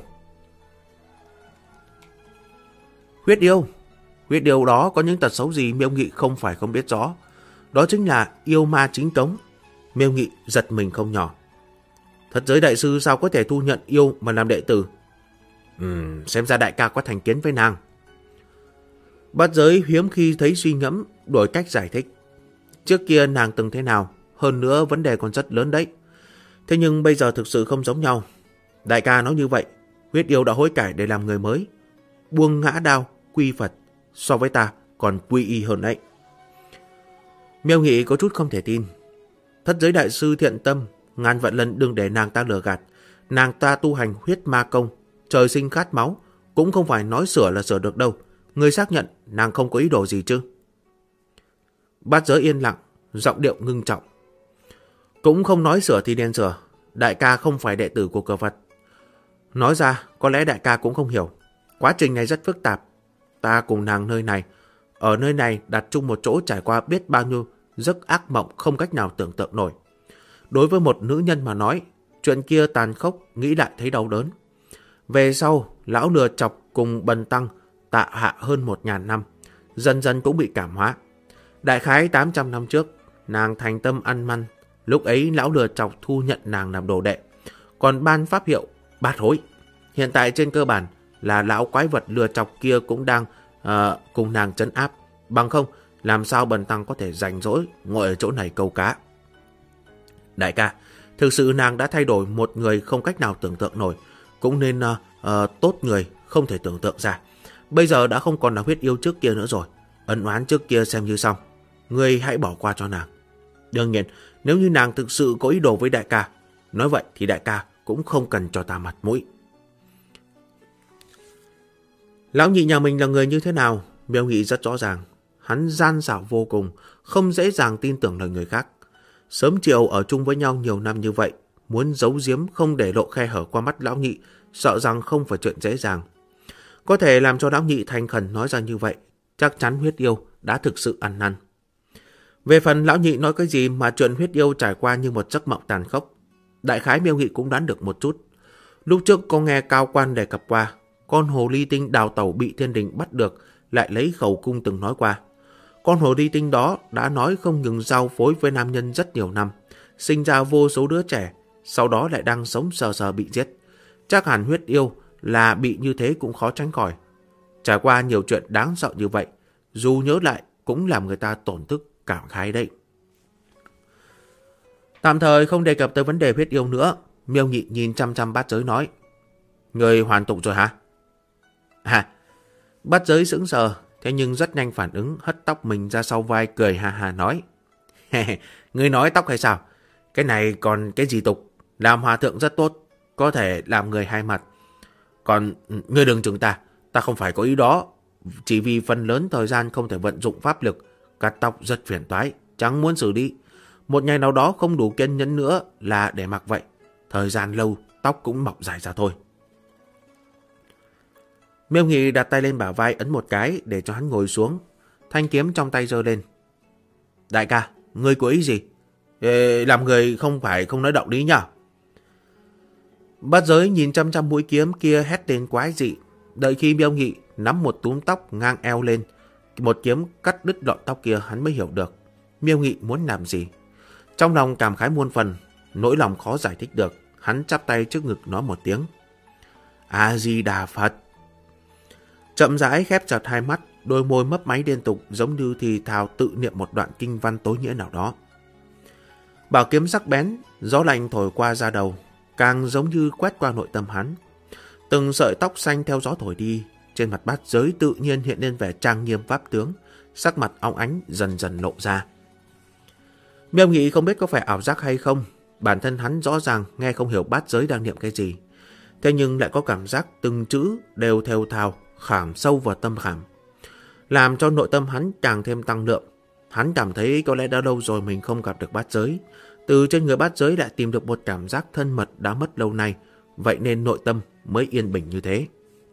Huyết yêu? Huyết yêu đó có những tật xấu gì Miêu Nghị không phải không biết rõ. Đó chính là yêu ma chính cống. Miêu Nghị giật mình không nhỏ. Thật giới đại sư sao có thể thu nhận yêu mà làm đệ tử? Xem ra đại ca có thành kiến với nàng. Bát Giới hiếm khi thấy suy ngẫm, đổi cách giải thích. Trước kia nàng từng thế nào, hơn nữa vấn đề còn rất lớn đấy. Thế nhưng bây giờ thực sự không giống nhau. Đại ca nói như vậy, huyết yêu đã hối cải để làm người mới. Buông ngã đao, quy Phật, so với ta còn quy y hơn đấy. Miêu Nghị có chút không thể tin. Thất giới đại sư thiện tâm, ngàn vạn lần đừng để nàng ta lừa gạt. Nàng ta tu hành huyết ma công, trời sinh khát máu, cũng không phải nói sửa là sửa được đâu. Người xác nhận nàng không có ý đồ gì chứ? Bát Giới yên lặng, giọng điệu ngưng trọng. Cũng không nói sửa thì nên sửa. Đại ca không phải đệ tử của cờ Phật. Nói ra, có lẽ đại ca cũng không hiểu. Quá trình này rất phức tạp. Ta cùng nàng nơi này, ở nơi này đặt chung một chỗ trải qua biết bao nhiêu giấc ác mộng không cách nào tưởng tượng nổi. Đối với một nữ nhân mà nói, chuyện kia tàn khốc, nghĩ lại thấy đau đớn. Về sau, lão lừa chọc cùng bần tăng tạ hạ hơn 1000 năm, dần dần cũng bị cảm hóa. Đại khái 800 năm trước, nàng thành tâm ăn măn. Lúc ấy lão lừa chọc thu nhận nàng làm đồ đệ, còn ban pháp hiệu Bát Hối. Hiện tại trên cơ bản là lão quái vật lừa chọc kia cũng đang cùng nàng trấn áp. Bằng không, làm sao bần tăng có thể rảnh rỗi ngồi ở chỗ này câu cá. Đại ca, thực sự nàng đã thay đổi một người không cách nào tưởng tượng nổi. Cũng nên tốt người không thể tưởng tượng ra. Bây giờ đã không còn là huyết yêu trước kia nữa rồi. Ân oán trước kia xem như xong. Ngươi hãy bỏ qua cho nàng. Đương nhiên, nếu như nàng thực sự có ý đồ với đại ca, nói vậy thì đại ca cũng không cần cho ta mặt mũi. Lão nhị nhà mình là người như thế nào? Miêu Nghị rất rõ ràng. Hắn gian xảo vô cùng, không dễ dàng tin tưởng lời người khác. Sớm chiều ở chung với nhau nhiều năm như vậy, muốn giấu giếm không để lộ khe hở qua mắt lão nhị, sợ rằng không phải chuyện dễ dàng. Có thể làm cho lão nhị thành khẩn nói ra như vậy, chắc chắn huyết yêu đã thực sự ăn năn. Về phần lão nhị nói cái gì mà chuyện huyết yêu trải qua như một giấc mộng tàn khốc, đại khái Miêu Nghị cũng đoán được một chút. Lúc trước có nghe cao quan đề cập qua, con hồ ly tinh đào tẩu bị thiên đình bắt được, lại lấy khẩu cung từng nói qua. Con hồ ly tinh đó đã nói không ngừng giao phối với nam nhân rất nhiều năm, sinh ra vô số đứa trẻ, sau đó lại đang sống sờ sờ bị giết. Chắc hẳn huyết yêu là bị như thế cũng khó tránh khỏi. Trải qua nhiều chuyện đáng sợ như vậy, dù nhớ lại cũng làm người ta tổn thức cảm khái đấy. Tạm thời không đề cập tới vấn đề huyết yêu nữa, Miêu Nghị nhìn chăm chăm Bát Giới nói. Người hoàn tụng rồi hả? Bát Giới sững sờ, thế nhưng rất nhanh phản ứng, hất tóc mình ra sau vai cười hà hà nói. Người nói tóc hay sao? Cái này còn cái gì tục? Làm hòa thượng rất tốt, có thể làm người hai mặt. Còn ngươi đừng chừng ta không phải có ý đó. Chỉ vì phần lớn thời gian không thể vận dụng pháp lực, cắt tóc rất phiền toái, chẳng muốn xử lý. Một ngày nào đó không đủ kiên nhẫn nữa là để mặc vậy. Thời gian lâu, tóc cũng mọc dài ra thôi. Miêu Nghị đặt tay lên bả vai ấn một cái để cho hắn ngồi xuống. Thanh kiếm trong tay giơ lên. Đại ca, ngươi có ý gì? Làm người không phải không nói đạo lý nhỉ? Bát Giới nhìn chăm chăm mũi kiếm kia hét lên quái dị. Đợi khi Miêu Nghị nắm một túm tóc ngang eo lên, một kiếm cắt đứt lọn tóc kia, hắn mới hiểu được Miêu Nghị muốn làm gì. Trong lòng cảm khái muôn phần, nỗi lòng khó giải thích được. Hắn chắp tay trước ngực nói một tiếng. A-di-đà Phật. Chậm rãi khép chặt hai mắt, đôi môi mấp máy liên tục, giống như thì thào tự niệm một đoạn kinh văn tối nghĩa nào đó. Bảo kiếm sắc bén, gió lạnh thổi qua da đầu, càng giống như quét qua nội tâm hắn. Từng sợi tóc xanh theo gió thổi đi, trên mặt Bát Giới tự nhiên hiện lên vẻ trang nghiêm pháp tướng, sắc mặt óng ánh dần dần lộ ra. Miêu Nghị không biết có phải ảo giác hay không, bản thân hắn rõ ràng nghe không hiểu Bát Giới đang niệm cái gì, thế nhưng lại có cảm giác từng chữ đều thều thào khảm sâu vào tâm khảm, làm cho nội tâm hắn càng thêm tăng lượng. Hắn cảm thấy có lẽ đã lâu rồi mình không gặp được Bát Giới, từ trên người Bát Giới lại tìm được một cảm giác thân mật đã mất lâu nay, vậy nên nội tâm mới yên bình như thế.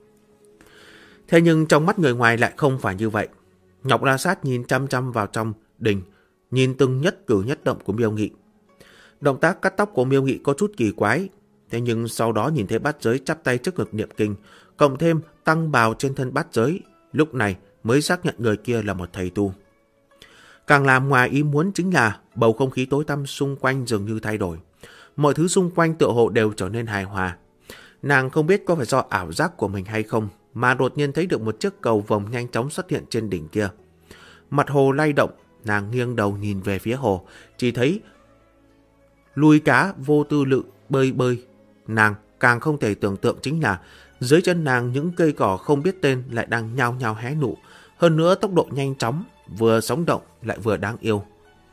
Thế nhưng trong mắt người ngoài lại không phải như vậy. Ngọc La Sát nhìn chăm chăm vào trong đình, nhìn từng nhất cử nhất động của Miêu Nghị. Động tác cắt tóc của Miêu Nghị có chút kỳ quái, thế nhưng sau đó nhìn thấy Bát Giới chắp tay trước ngực niệm kinh, cộng thêm tăng bào trên thân Bát Giới, lúc này mới xác nhận người kia là một thầy tu. Càng làm ngoài ý muốn chính là bầu không khí tối tăm xung quanh dường như thay đổi. Mọi thứ xung quanh tựa hồ đều trở nên hài hòa. Nàng không biết có phải do ảo giác của mình hay không, mà đột nhiên thấy được một chiếc cầu vồng nhanh chóng xuất hiện trên đỉnh kia. Mặt hồ lay động, nàng nghiêng đầu nhìn về phía hồ, chỉ thấy lùi cá vô tư lự bơi bơi. Nàng càng không thể tưởng tượng chính là dưới chân nàng những cây cỏ không biết tên lại đang nhao nhao hé nụ, hơn nữa tốc độ nhanh chóng, vừa sống động lại vừa đáng yêu.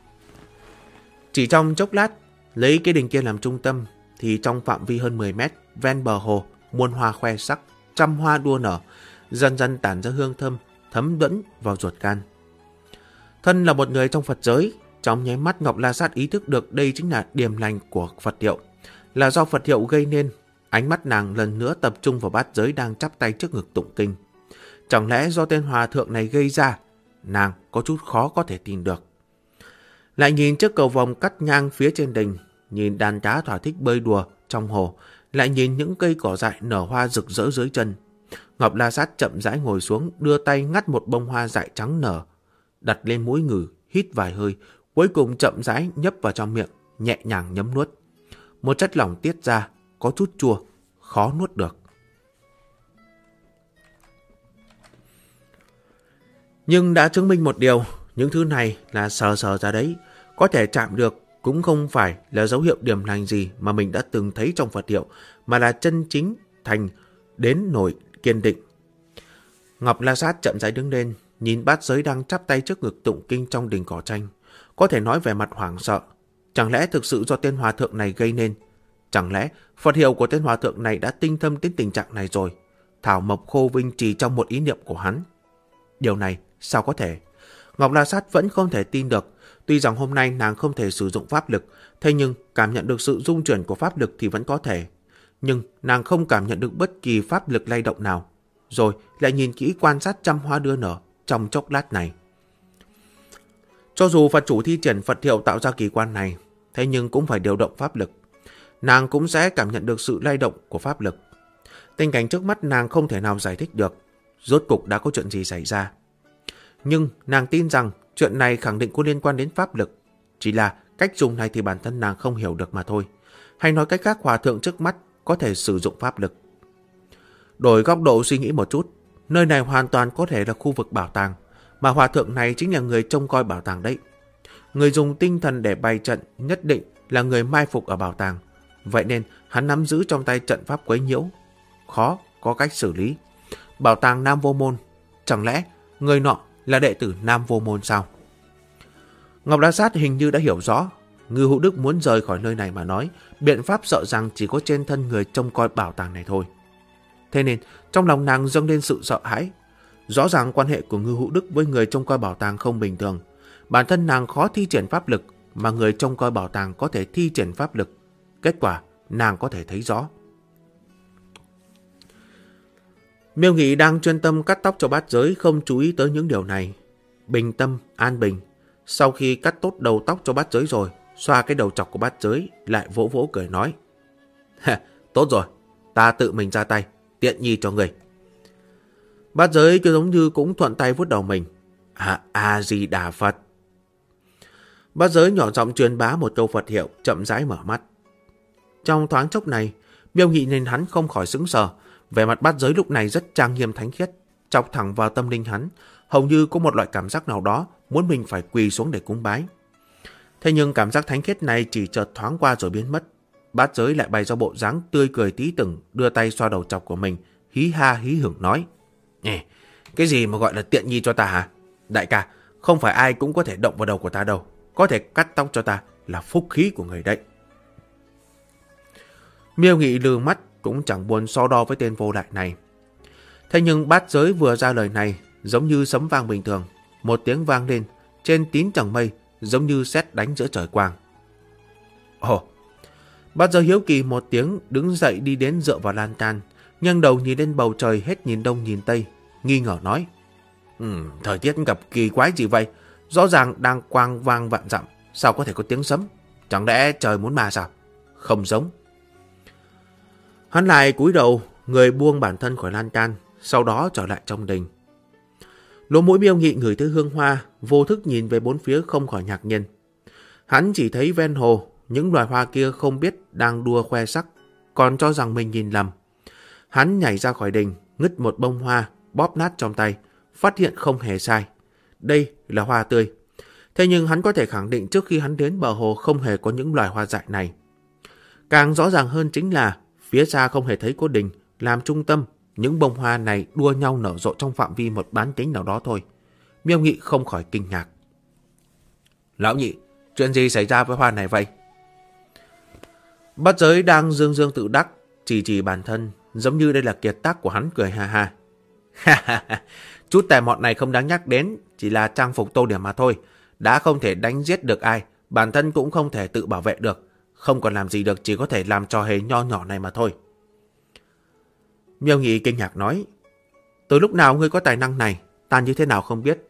Chỉ trong chốc lát, lấy cái đình kia làm trung tâm, thì trong phạm vi hơn 10 mét, ven bờ hồ, muôn hoa khoe sắc, trăm hoa đua nở, dần dần tản ra hương thơm, thấm đẫm vào ruột gan. Thân là một người trong Phật giới, trong nháy mắt Ngọc La Sát ý thức được đây chính là điềm lành của Phật hiệu, là do Phật hiệu gây nên. Ánh mắt nàng lần nữa tập trung vào Bát Giới đang chắp tay trước ngực tụng kinh. Chẳng lẽ do tên hòa thượng này gây ra? Nàng có chút khó có thể tin được. Lại nhìn chiếc cầu vồng cắt ngang phía trên đình, nhìn đàn cá thỏa thích bơi đùa trong hồ, lại nhìn những cây cỏ dại nở hoa rực rỡ dưới chân. Ngọc La Sát chậm rãi ngồi xuống, đưa tay ngắt một bông hoa dại trắng nở, đặt lên mũi ngửi, hít vài hơi, cuối cùng chậm rãi nhấp vào trong miệng, nhẹ nhàng nhấm nuốt. Một chất lỏng tiết ra, có chút chua, khó nuốt được. Nhưng đã chứng minh một điều, những thứ này là sờ sờ ra đấy, có thể chạm được cũng không phải là dấu hiệu điềm lành gì mà mình đã từng thấy trong Phật hiệu, mà là chân chính thành đến nổi kiên định. Ngọc La Sát chậm rãi đứng lên, nhìn Bát Giới đang chắp tay trước ngực tụng kinh trong đình cỏ tranh, có thể nói về mặt hoảng sợ. Chẳng lẽ thực sự do tên hòa thượng này gây nên? Chẳng lẽ Phật hiệu của tên hòa thượng này đã tinh thâm đến tình trạng này rồi? Thảo mộc khô vinh chỉ trong một ý niệm của hắn. Điều này sao có thể? Ngọc La Sát vẫn không thể tin được. Tuy rằng hôm nay nàng không thể sử dụng pháp lực, thế nhưng cảm nhận được sự rung chuyển của pháp lực thì vẫn có thể. Nhưng nàng không cảm nhận được bất kỳ pháp lực lay động nào. Rồi lại nhìn kỹ quan sát trăm hoa đưa nở trong chốc lát này. Cho dù Phật chủ thi triển Phật hiệu tạo ra kỳ quan này, thế nhưng cũng phải điều động pháp lực. Nàng cũng sẽ cảm nhận được sự lay động của pháp lực. Tình cảnh trước mắt nàng không thể nào giải thích được, rốt cục đã có chuyện gì xảy ra. Nhưng nàng tin rằng chuyện này khẳng định có liên quan đến pháp lực. Chỉ là cách dùng này thì bản thân nàng không hiểu được mà thôi. Hay nói cách khác, hòa thượng trước mắt có thể sử dụng pháp lực. Đổi góc độ suy nghĩ một chút, nơi này hoàn toàn có thể là khu vực bảo tàng, mà hòa thượng này chính là người trông coi bảo tàng đấy. Người dùng tinh thần để bày trận nhất định là người mai phục ở bảo tàng. Vậy nên hắn nắm giữ trong tay trận pháp quấy nhiễu. Khó có cách xử lý. Bảo tàng Nam Vô Môn. Chẳng lẽ người nọ là đệ tử Nam Vô Môn sao? Ngọc La Sát hình như đã hiểu rõ. Ngư Hữu Đức muốn rời khỏi nơi này mà nói, biện pháp sợ rằng chỉ có trên thân người trông coi bảo tàng này thôi. Thế nên trong lòng nàng dâng lên sự sợ hãi. Rõ ràng quan hệ của Ngư Hữu Đức với người trông coi bảo tàng không bình thường. Bản thân nàng khó thi triển pháp lực, mà người trông coi bảo tàng có thể thi triển pháp lực. Kết quả nàng có thể thấy rõ. Miêu Nghị đang chuyên tâm cắt tóc cho Bát Giới, không chú ý tới những điều này. Bình tâm, an bình. Sau khi cắt tốt đầu tóc cho Bát Giới rồi, xoa cái đầu chọc của Bát Giới, lại vỗ vỗ cười nói. Tốt rồi, ta tự mình ra tay, tiện nhi cho người. Bát Giới cứ giống như cũng thuận tay vuốt đầu mình. A-di-đà Phật. Bát Giới nhỏ giọng truyền bá một câu Phật hiệu, chậm rãi mở mắt. Trong thoáng chốc này, Miêu Nghị nên hắn không khỏi sững sờ. Vẻ mặt Bát Giới lúc này rất trang nghiêm thánh khiết, chọc thẳng vào tâm linh hắn, hầu như có một loại cảm giác nào đó muốn mình phải quỳ xuống để cúng bái. Thế nhưng cảm giác thánh khiết này chỉ chợt thoáng qua rồi biến mất. Bát Giới lại bày ra bộ dáng tươi cười tí từng, đưa tay xoa đầu chọc của mình, hí ha hí hửng nói. Cái gì mà gọi là tiện nhi cho ta hả? Đại ca, không phải ai cũng có thể động vào đầu của ta đâu. Có thể cắt tóc cho ta là phúc khí của người đấy. Miêu Nghị lừ mắt cũng chẳng buồn so đo với tên vô đại này. Thế nhưng Bát Giới vừa ra lời này, giống như sấm vang bình thường. Một tiếng vang lên, trên tín tầng mây, giống như sét đánh giữa trời quang. Ồ! Bát Giới hiếu kỳ một tiếng, đứng dậy đi đến dựa vào lan can, nghiêng đầu nhìn lên bầu trời, hết nhìn đông nhìn tây, nghi ngờ nói. Thời tiết gặp kỳ quái gì vậy? Rõ ràng đang quang vang vạn dặm, sao có thể có tiếng sấm? Chẳng lẽ trời muốn ma sao? Không giống. Hắn lại cúi đầu, người buông bản thân khỏi lan can, sau đó trở lại trong đình. Lỗ mũi Miêu Nghị ngửi thấy hương hoa, vô thức nhìn về bốn phía không khỏi ngạc nhiên. Hắn chỉ thấy ven hồ, những loài hoa kia không biết đang đua khoe sắc, còn cho rằng mình nhìn lầm. Hắn nhảy ra khỏi đình, ngứt một bông hoa, bóp nát trong tay, phát hiện không hề sai. Đây là hoa tươi. Thế nhưng hắn có thể khẳng định trước khi hắn đến bờ hồ không hề có những loài hoa dại này. Càng rõ ràng hơn chính là phía xa không hề thấy có đình làm trung tâm, những bông hoa này đua nhau nở rộ trong phạm vi một bán kính nào đó thôi. Miêu Nghị không khỏi kinh ngạc. Lão nhị, chuyện gì xảy ra với hoa này vậy? Bát Giới đang dương dương tự đắc, chỉ bản thân, giống như đây là kiệt tác của hắn, cười ha ha. Chút tài mọn này không đáng nhắc đến, chỉ là trang phục tô điểm mà thôi. Đã không thể đánh giết được ai, bản thân cũng không thể tự bảo vệ được. Không còn làm gì được, chỉ có thể làm trò hề nho nhỏ này mà thôi. Miêu Nghị kinh ngạc nói. Từ lúc nào ngươi có tài năng này, ta như thế nào không biết.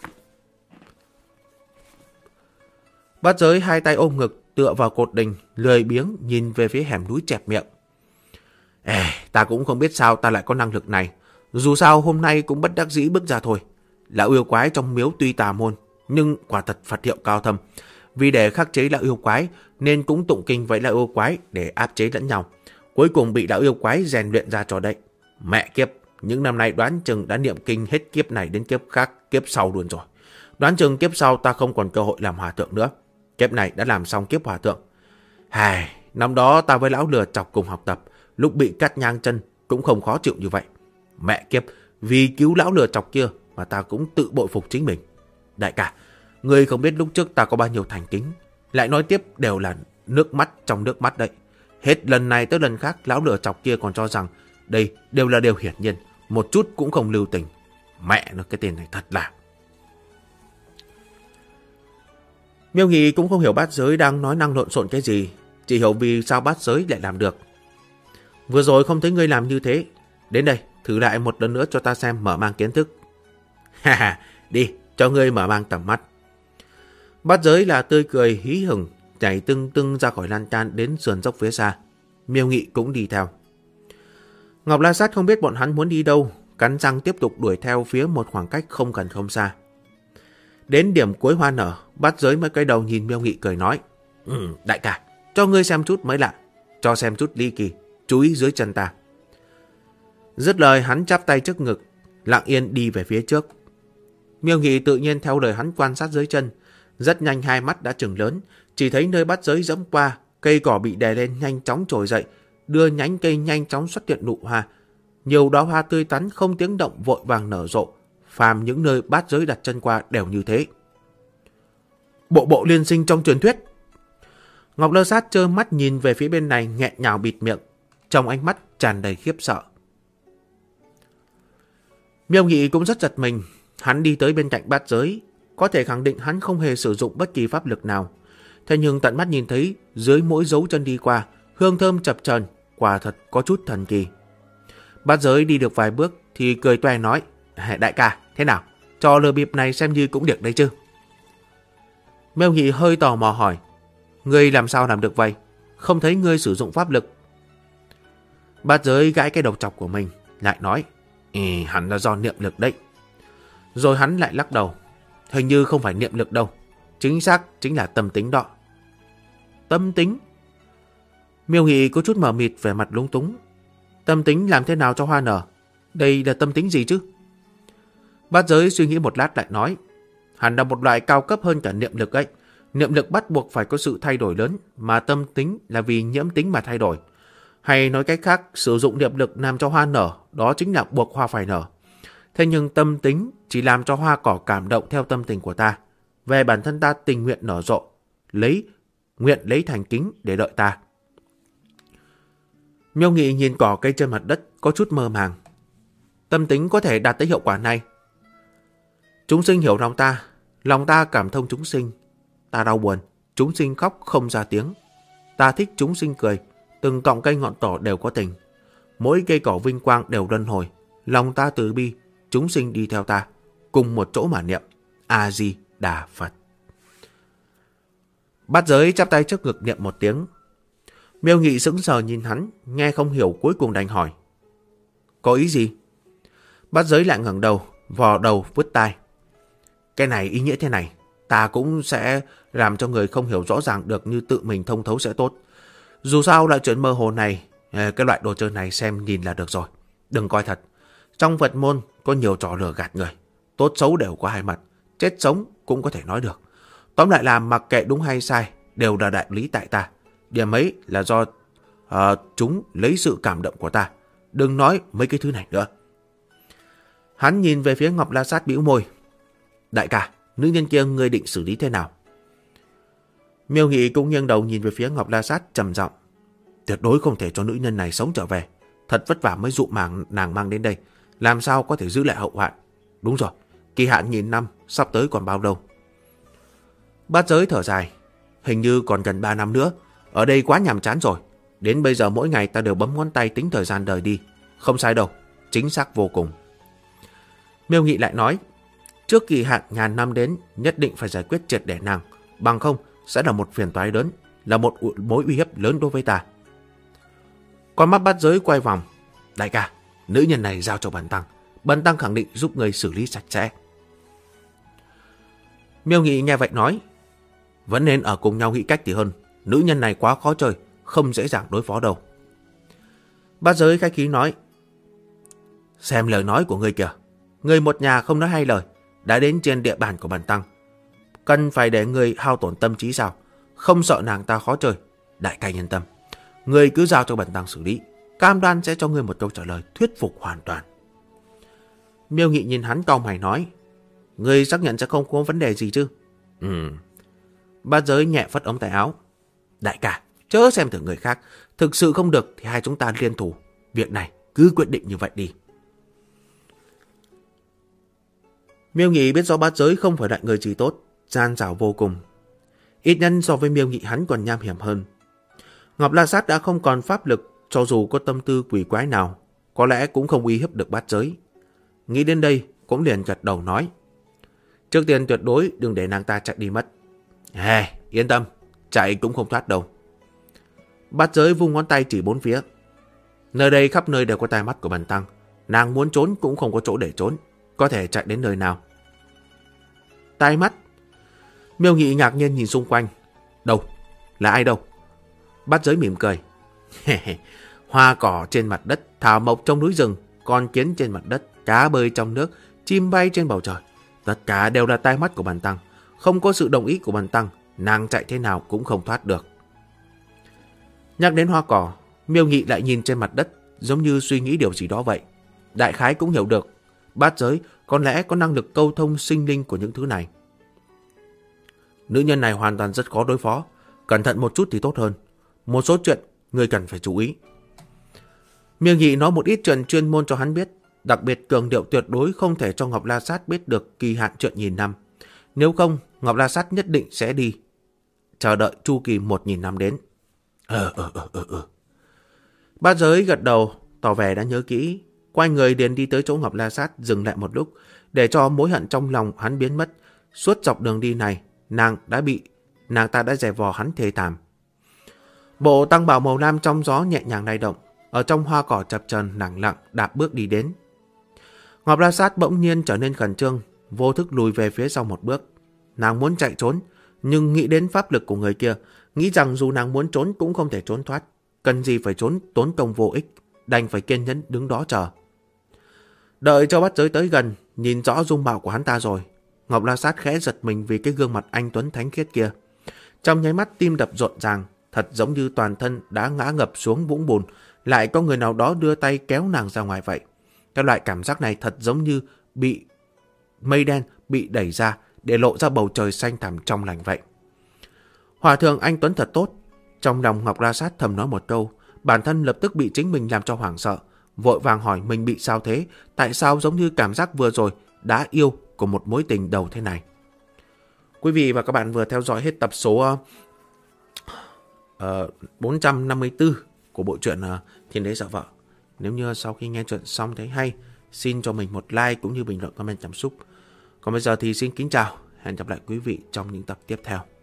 Bát Giới hai tay ôm ngực, tựa vào cột đình, lười biếng nhìn về phía hẻm núi chẹp miệng. Ta cũng không biết sao ta lại có năng lực này. Dù sao hôm nay cũng bất đắc dĩ bước ra thôi. Lão yêu quái trong miếu tuy tà môn, nhưng quả thật Phật hiệu cao thâm. Vì để khắc chế lão yêu quái nên cũng tụng kinh với lão yêu quái để áp chế lẫn nhau. Cuối cùng bị lão yêu quái rèn luyện ra trò đấy. Mẹ kiếp, những năm nay đoán chừng đã niệm kinh hết kiếp này đến kiếp khác, kiếp sau luôn rồi. Đoán chừng kiếp sau ta không còn cơ hội làm hòa thượng nữa. Kiếp này đã làm xong kiếp hòa thượng. Năm đó ta với lão lừa chọc cùng học tập, lúc bị cắt nhang chân cũng không khó chịu như vậy. Mẹ kiếp, vì cứu lão lừa chọc kia mà ta cũng tự bội phục chính mình. Đại ca, ngươi không biết lúc trước ta có bao nhiêu thành kính. Lại nói tiếp đều là nước mắt trong nước mắt đấy. Hết lần này tới lần khác lão lừa chọc kia còn cho rằng đây đều là điều hiển nhiên, một chút cũng không lưu tình. Mẹ nó, cái tên này thật là... Miêu Nghị cũng không hiểu Bát Giới đang nói năng lộn xộn cái gì, chỉ hiểu vì sao Bát Giới lại làm được. Vừa rồi không thấy ngươi làm như thế. Đến đây, thử lại một lần nữa cho ta xem, mở mang kiến thức. Đi, cho ngươi mở mang tầm mắt. Bát Giới là tươi cười hí hửng, nhảy tưng tưng ra khỏi lan can đến sườn dốc phía xa. Miêu Nghị cũng đi theo. Ngọc La Sát không biết bọn hắn muốn đi đâu, cắn răng tiếp tục đuổi theo phía một khoảng cách không gần không xa. Đến điểm cuối hoa nở, Bát Giới mới quay đầu nhìn Miêu Nghị cười nói. Đại ca, cho ngươi xem chút mới lạ, cho xem chút ly kỳ, chú ý dưới chân ta. Dứt lời hắn chắp tay trước ngực, lặng yên đi về phía trước. Miêu Nghị tự nhiên theo lời hắn quan sát dưới chân, rất nhanh hai mắt đã trừng lớn, Chỉ thấy nơi bát giới dẫm qua, cây cỏ bị đè lên nhanh chóng trồi dậy, đưa nhánh cây nhanh chóng xuất hiện nụ hoa. Nhiều đóa hoa tươi tắn không tiếng động vội vàng nở rộ, phàm những nơi bát giới đặt chân qua đều như thế. Bộ liên sinh trong truyền thuyết. Ngọc Lơ Sát trơ mắt nhìn về phía bên này, nghẹn ngào bịt miệng, trong ánh mắt tràn đầy khiếp sợ. Miêu Nghị cũng rất giật mình, hắn đi tới bên cạnh bát giới, có thể khẳng định hắn không hề sử dụng bất kỳ pháp lực nào. Thế nhưng tận mắt nhìn thấy dưới mỗi dấu chân đi qua, hương thơm chập chờn, quả thật có chút thần kỳ. Bát giới đi được vài bước thì cười toe nói, đại ca, thế nào? Trò lừa bịp này xem như cũng được đấy chứ. Miêu Nghị hơi tò mò hỏi, ngươi làm sao làm được vậy? Không thấy ngươi sử dụng pháp lực. Bát giới gãi cái đầu chọc của mình, lại nói, hẳn là do niệm lực đấy. Rồi hắn lại lắc đầu, hình như không phải niệm lực đâu, chính xác chính là tâm tính đó. Tâm tính? Miêu Nghị có chút mờ mịt, vẻ mặt lúng túng. Tâm tính làm thế nào cho hoa nở? Đây là tâm tính gì chứ? Bát giới suy nghĩ một lát lại nói, hẳn là một loại cao cấp hơn cả niệm lực ấy. Niệm lực bắt buộc phải có sự thay đổi lớn, mà tâm tính là vì nhiễm tính mà thay đổi. Hay nói cách khác, sử dụng niệm lực làm cho hoa nở, đó chính là buộc hoa phải nở. Thế nhưng tâm tính chỉ làm cho hoa cỏ cảm động theo tâm tình của ta. Về bản thân ta tình nguyện nở rộ, nguyện lấy thành kính để đợi ta. Miêu Nghị nhìn cỏ cây trên mặt đất có chút mơ màng. Tâm tính có thể đạt tới hiệu quả này. Chúng sinh hiểu lòng ta cảm thông chúng sinh. Ta đau buồn, chúng sinh khóc không ra tiếng. Ta thích chúng sinh cười, từng cọng cây ngọn cỏ đều có tình. Mỗi cây cỏ vinh quang đều luân hồi. Lòng ta từ bi, chúng sinh đi theo ta, cùng một chỗ mà niệm A-di-đà Phật. Bát giới chắp tay trước ngực niệm một tiếng. Miêu Nghị sững sờ nhìn hắn, nghe không hiểu cuối cùng đành hỏi, có ý gì? Bát giới lại ngẩng đầu, vò đầu vứt tai. Cái này ý nghĩa thế này, ta cũng sẽ làm cho người không hiểu rõ ràng được như tự mình thông thấu sẽ tốt. Dù sao loại chuyện mơ hồ này, cái loại đồ chơi này xem nhìn là được rồi. Đừng coi thật. Trong Phật môn có nhiều trò lừa gạt người. Tốt xấu đều có hai mặt. Chết sống cũng có thể nói được. Tóm lại là mặc kệ đúng hay sai, đều là đại lý tại ta. Điểm ấy là do chúng lấy sự cảm động của ta. Đừng nói mấy cái thứ này nữa. Hắn nhìn về phía Ngọc La Sát bĩu môi. Đại ca, nữ nhân kia ngươi định xử lý thế nào? Miêu Nghị cũng nghiêng đầu nhìn về phía Ngọc La Sát trầm giọng. Tuyệt đối không thể cho nữ nhân này sống trở về. Thật vất vả mới dụ nàng mang đến đây. Làm sao có thể giữ lại hậu hoạn? Đúng rồi, kỳ hạn 1000 năm sắp tới còn bao lâu? Bát giới thở dài. Hình như còn gần 3 năm nữa. Ở đây quá nhàm chán rồi. Đến bây giờ mỗi ngày ta đều bấm ngón tay tính thời gian đời đi. Không sai đâu, chính xác vô cùng. Miêu Nghị lại nói, trước kỳ hạn 1000 năm đến, nhất định phải giải quyết triệt để nàng. Bằng không sẽ là một phiền toái lớn, là một mối uy hiếp lớn đối với ta. Con mắt bát giới quay vòng. Đại ca, nữ nhân này giao cho Bần tăng khẳng định giúp người xử lý sạch sẽ. Miêu Nghị nghe vậy nói, vẫn nên ở cùng nhau nghĩ cách thì hơn. Nữ nhân này quá khó chơi, không dễ dàng đối phó đâu. Bát giới khách khí nói, xem lời nói của ngươi kìa. Người một nhà không nói hai lời, đã đến trên địa bàn của bần tăng. Cần phải để người hao tổn tâm trí sao? Không sợ nàng ta khó chơi. Đại ca yên tâm, người cứ giao cho bần tăng xử lý. Cam đoan sẽ cho ngươi một câu trả lời thuyết phục hoàn toàn. Miêu Nghị nhìn hắn cau mày nói, ngươi xác nhận sẽ không có vấn đề gì chứ? Bát giới nhẹ phất ống tay áo. Đại ca, chớ xem thường người khác. Thực sự không được thì hai chúng ta liên thủ. Việc này cứ quyết định như vậy đi. Miêu Nghị biết rõ bát giới không phải loại người gì tốt, gian xảo vô cùng. Ít nhân so với Miêu Nghị hắn còn nham hiểm hơn. Ngọc La Sát đã không còn pháp lực, cho dù có tâm tư quỷ quái nào, có lẽ cũng không uy hiếp được bát giới. Nghĩ đến đây, cũng liền gật đầu nói, trước tiên tuyệt đối đừng để nàng ta chạy đi mất. Yên tâm, chạy cũng không thoát đâu. Bát giới vung ngón tay chỉ bốn phía. Nơi đây khắp nơi đều có tai mắt của bần tăng. Nàng muốn trốn cũng không có chỗ để trốn. Có thể chạy đến nơi nào? Tai mắt? Miêu Nghị ngạc nhiên nhìn xung quanh. Đâu? Là ai đâu? Bát giới mỉm cười. Hoa cỏ trên mặt đất, thảo mộc trong núi rừng, con kiến trên mặt đất, cá bơi trong nước, chim bay trên bầu trời. Tất cả đều là tai mắt của bần tăng. Không có sự đồng ý của bần tăng, nàng chạy thế nào cũng không thoát được. Nhắc đến hoa cỏ, Miêu Nghị lại nhìn trên mặt đất, giống như suy nghĩ điều gì đó vậy. Đại khái cũng hiểu được, bát giới có lẽ có năng lực câu thông sinh linh của những thứ này. Nữ nhân này hoàn toàn rất khó đối phó, cẩn thận một chút thì tốt hơn. Một số chuyện người cần phải chú ý. Miêu Nghị nói một ít chuyện chuyên môn cho hắn biết, đặc biệt cường điệu tuyệt đối không thể cho Ngọc La Sát biết được kỳ hạn chuyện 1000 năm. Nếu không, Ngọc La Sát nhất định sẽ đi chờ đợi chu kỳ 1000 năm đến. Bát giới gật đầu, tỏ vẻ đã nhớ kỹ. Quay người liền đi tới chỗ Ngọc La Sát, dừng lại một lúc để cho mối hận trong lòng hắn biến mất. Suốt dọc đường đi này, nàng ta đã dè vò hắn thê thảm. Bộ tăng bào màu lam trong gió nhẹ nhàng lay động, ở trong hoa cỏ chập chờn lẳng lặng đạp bước đi đến. Ngọc La Sát bỗng nhiên trở nên khẩn trương, vô thức lùi về phía sau một bước. Nàng muốn chạy trốn, nhưng nghĩ đến pháp lực của người kia, nghĩ rằng dù nàng muốn trốn cũng không thể trốn thoát, cần gì phải trốn tốn công vô ích, đành phải kiên nhẫn đứng đó chờ. Đợi cho bát giới tới gần, nhìn rõ dung mạo của hắn ta rồi, Ngọc La Sát khẽ giật mình vì cái gương mặt anh tuấn thánh khiết kia. Trong nháy mắt tim đập rộn ràng, thật giống như toàn thân đã ngã ngập xuống vũng bùn, lại có người nào đó đưa tay kéo nàng ra ngoài vậy. Cái loại cảm giác này thật giống như bị mây đen bị đẩy ra để lộ ra bầu trời xanh thẳm trong lành vậy. Hòa thượng anh tuấn thật tốt. Trong lòng Ngọc La Sát thầm nói một câu, bản thân lập tức bị chính mình làm cho hoảng sợ, vội vàng hỏi mình bị sao thế, tại sao giống như cảm giác vừa rồi đã yêu của một mối tình đầu thế này. Quý vị và các bạn vừa theo dõi hết tập số 454 của bộ truyện Thiên Đế Sợ Vợ. Nếu như sau khi nghe chuyện xong thấy hay, xin cho mình một like cũng như bình luận comment cảm xúc. Còn bây giờ thì xin kính chào, hẹn gặp lại quý vị trong những tập tiếp theo.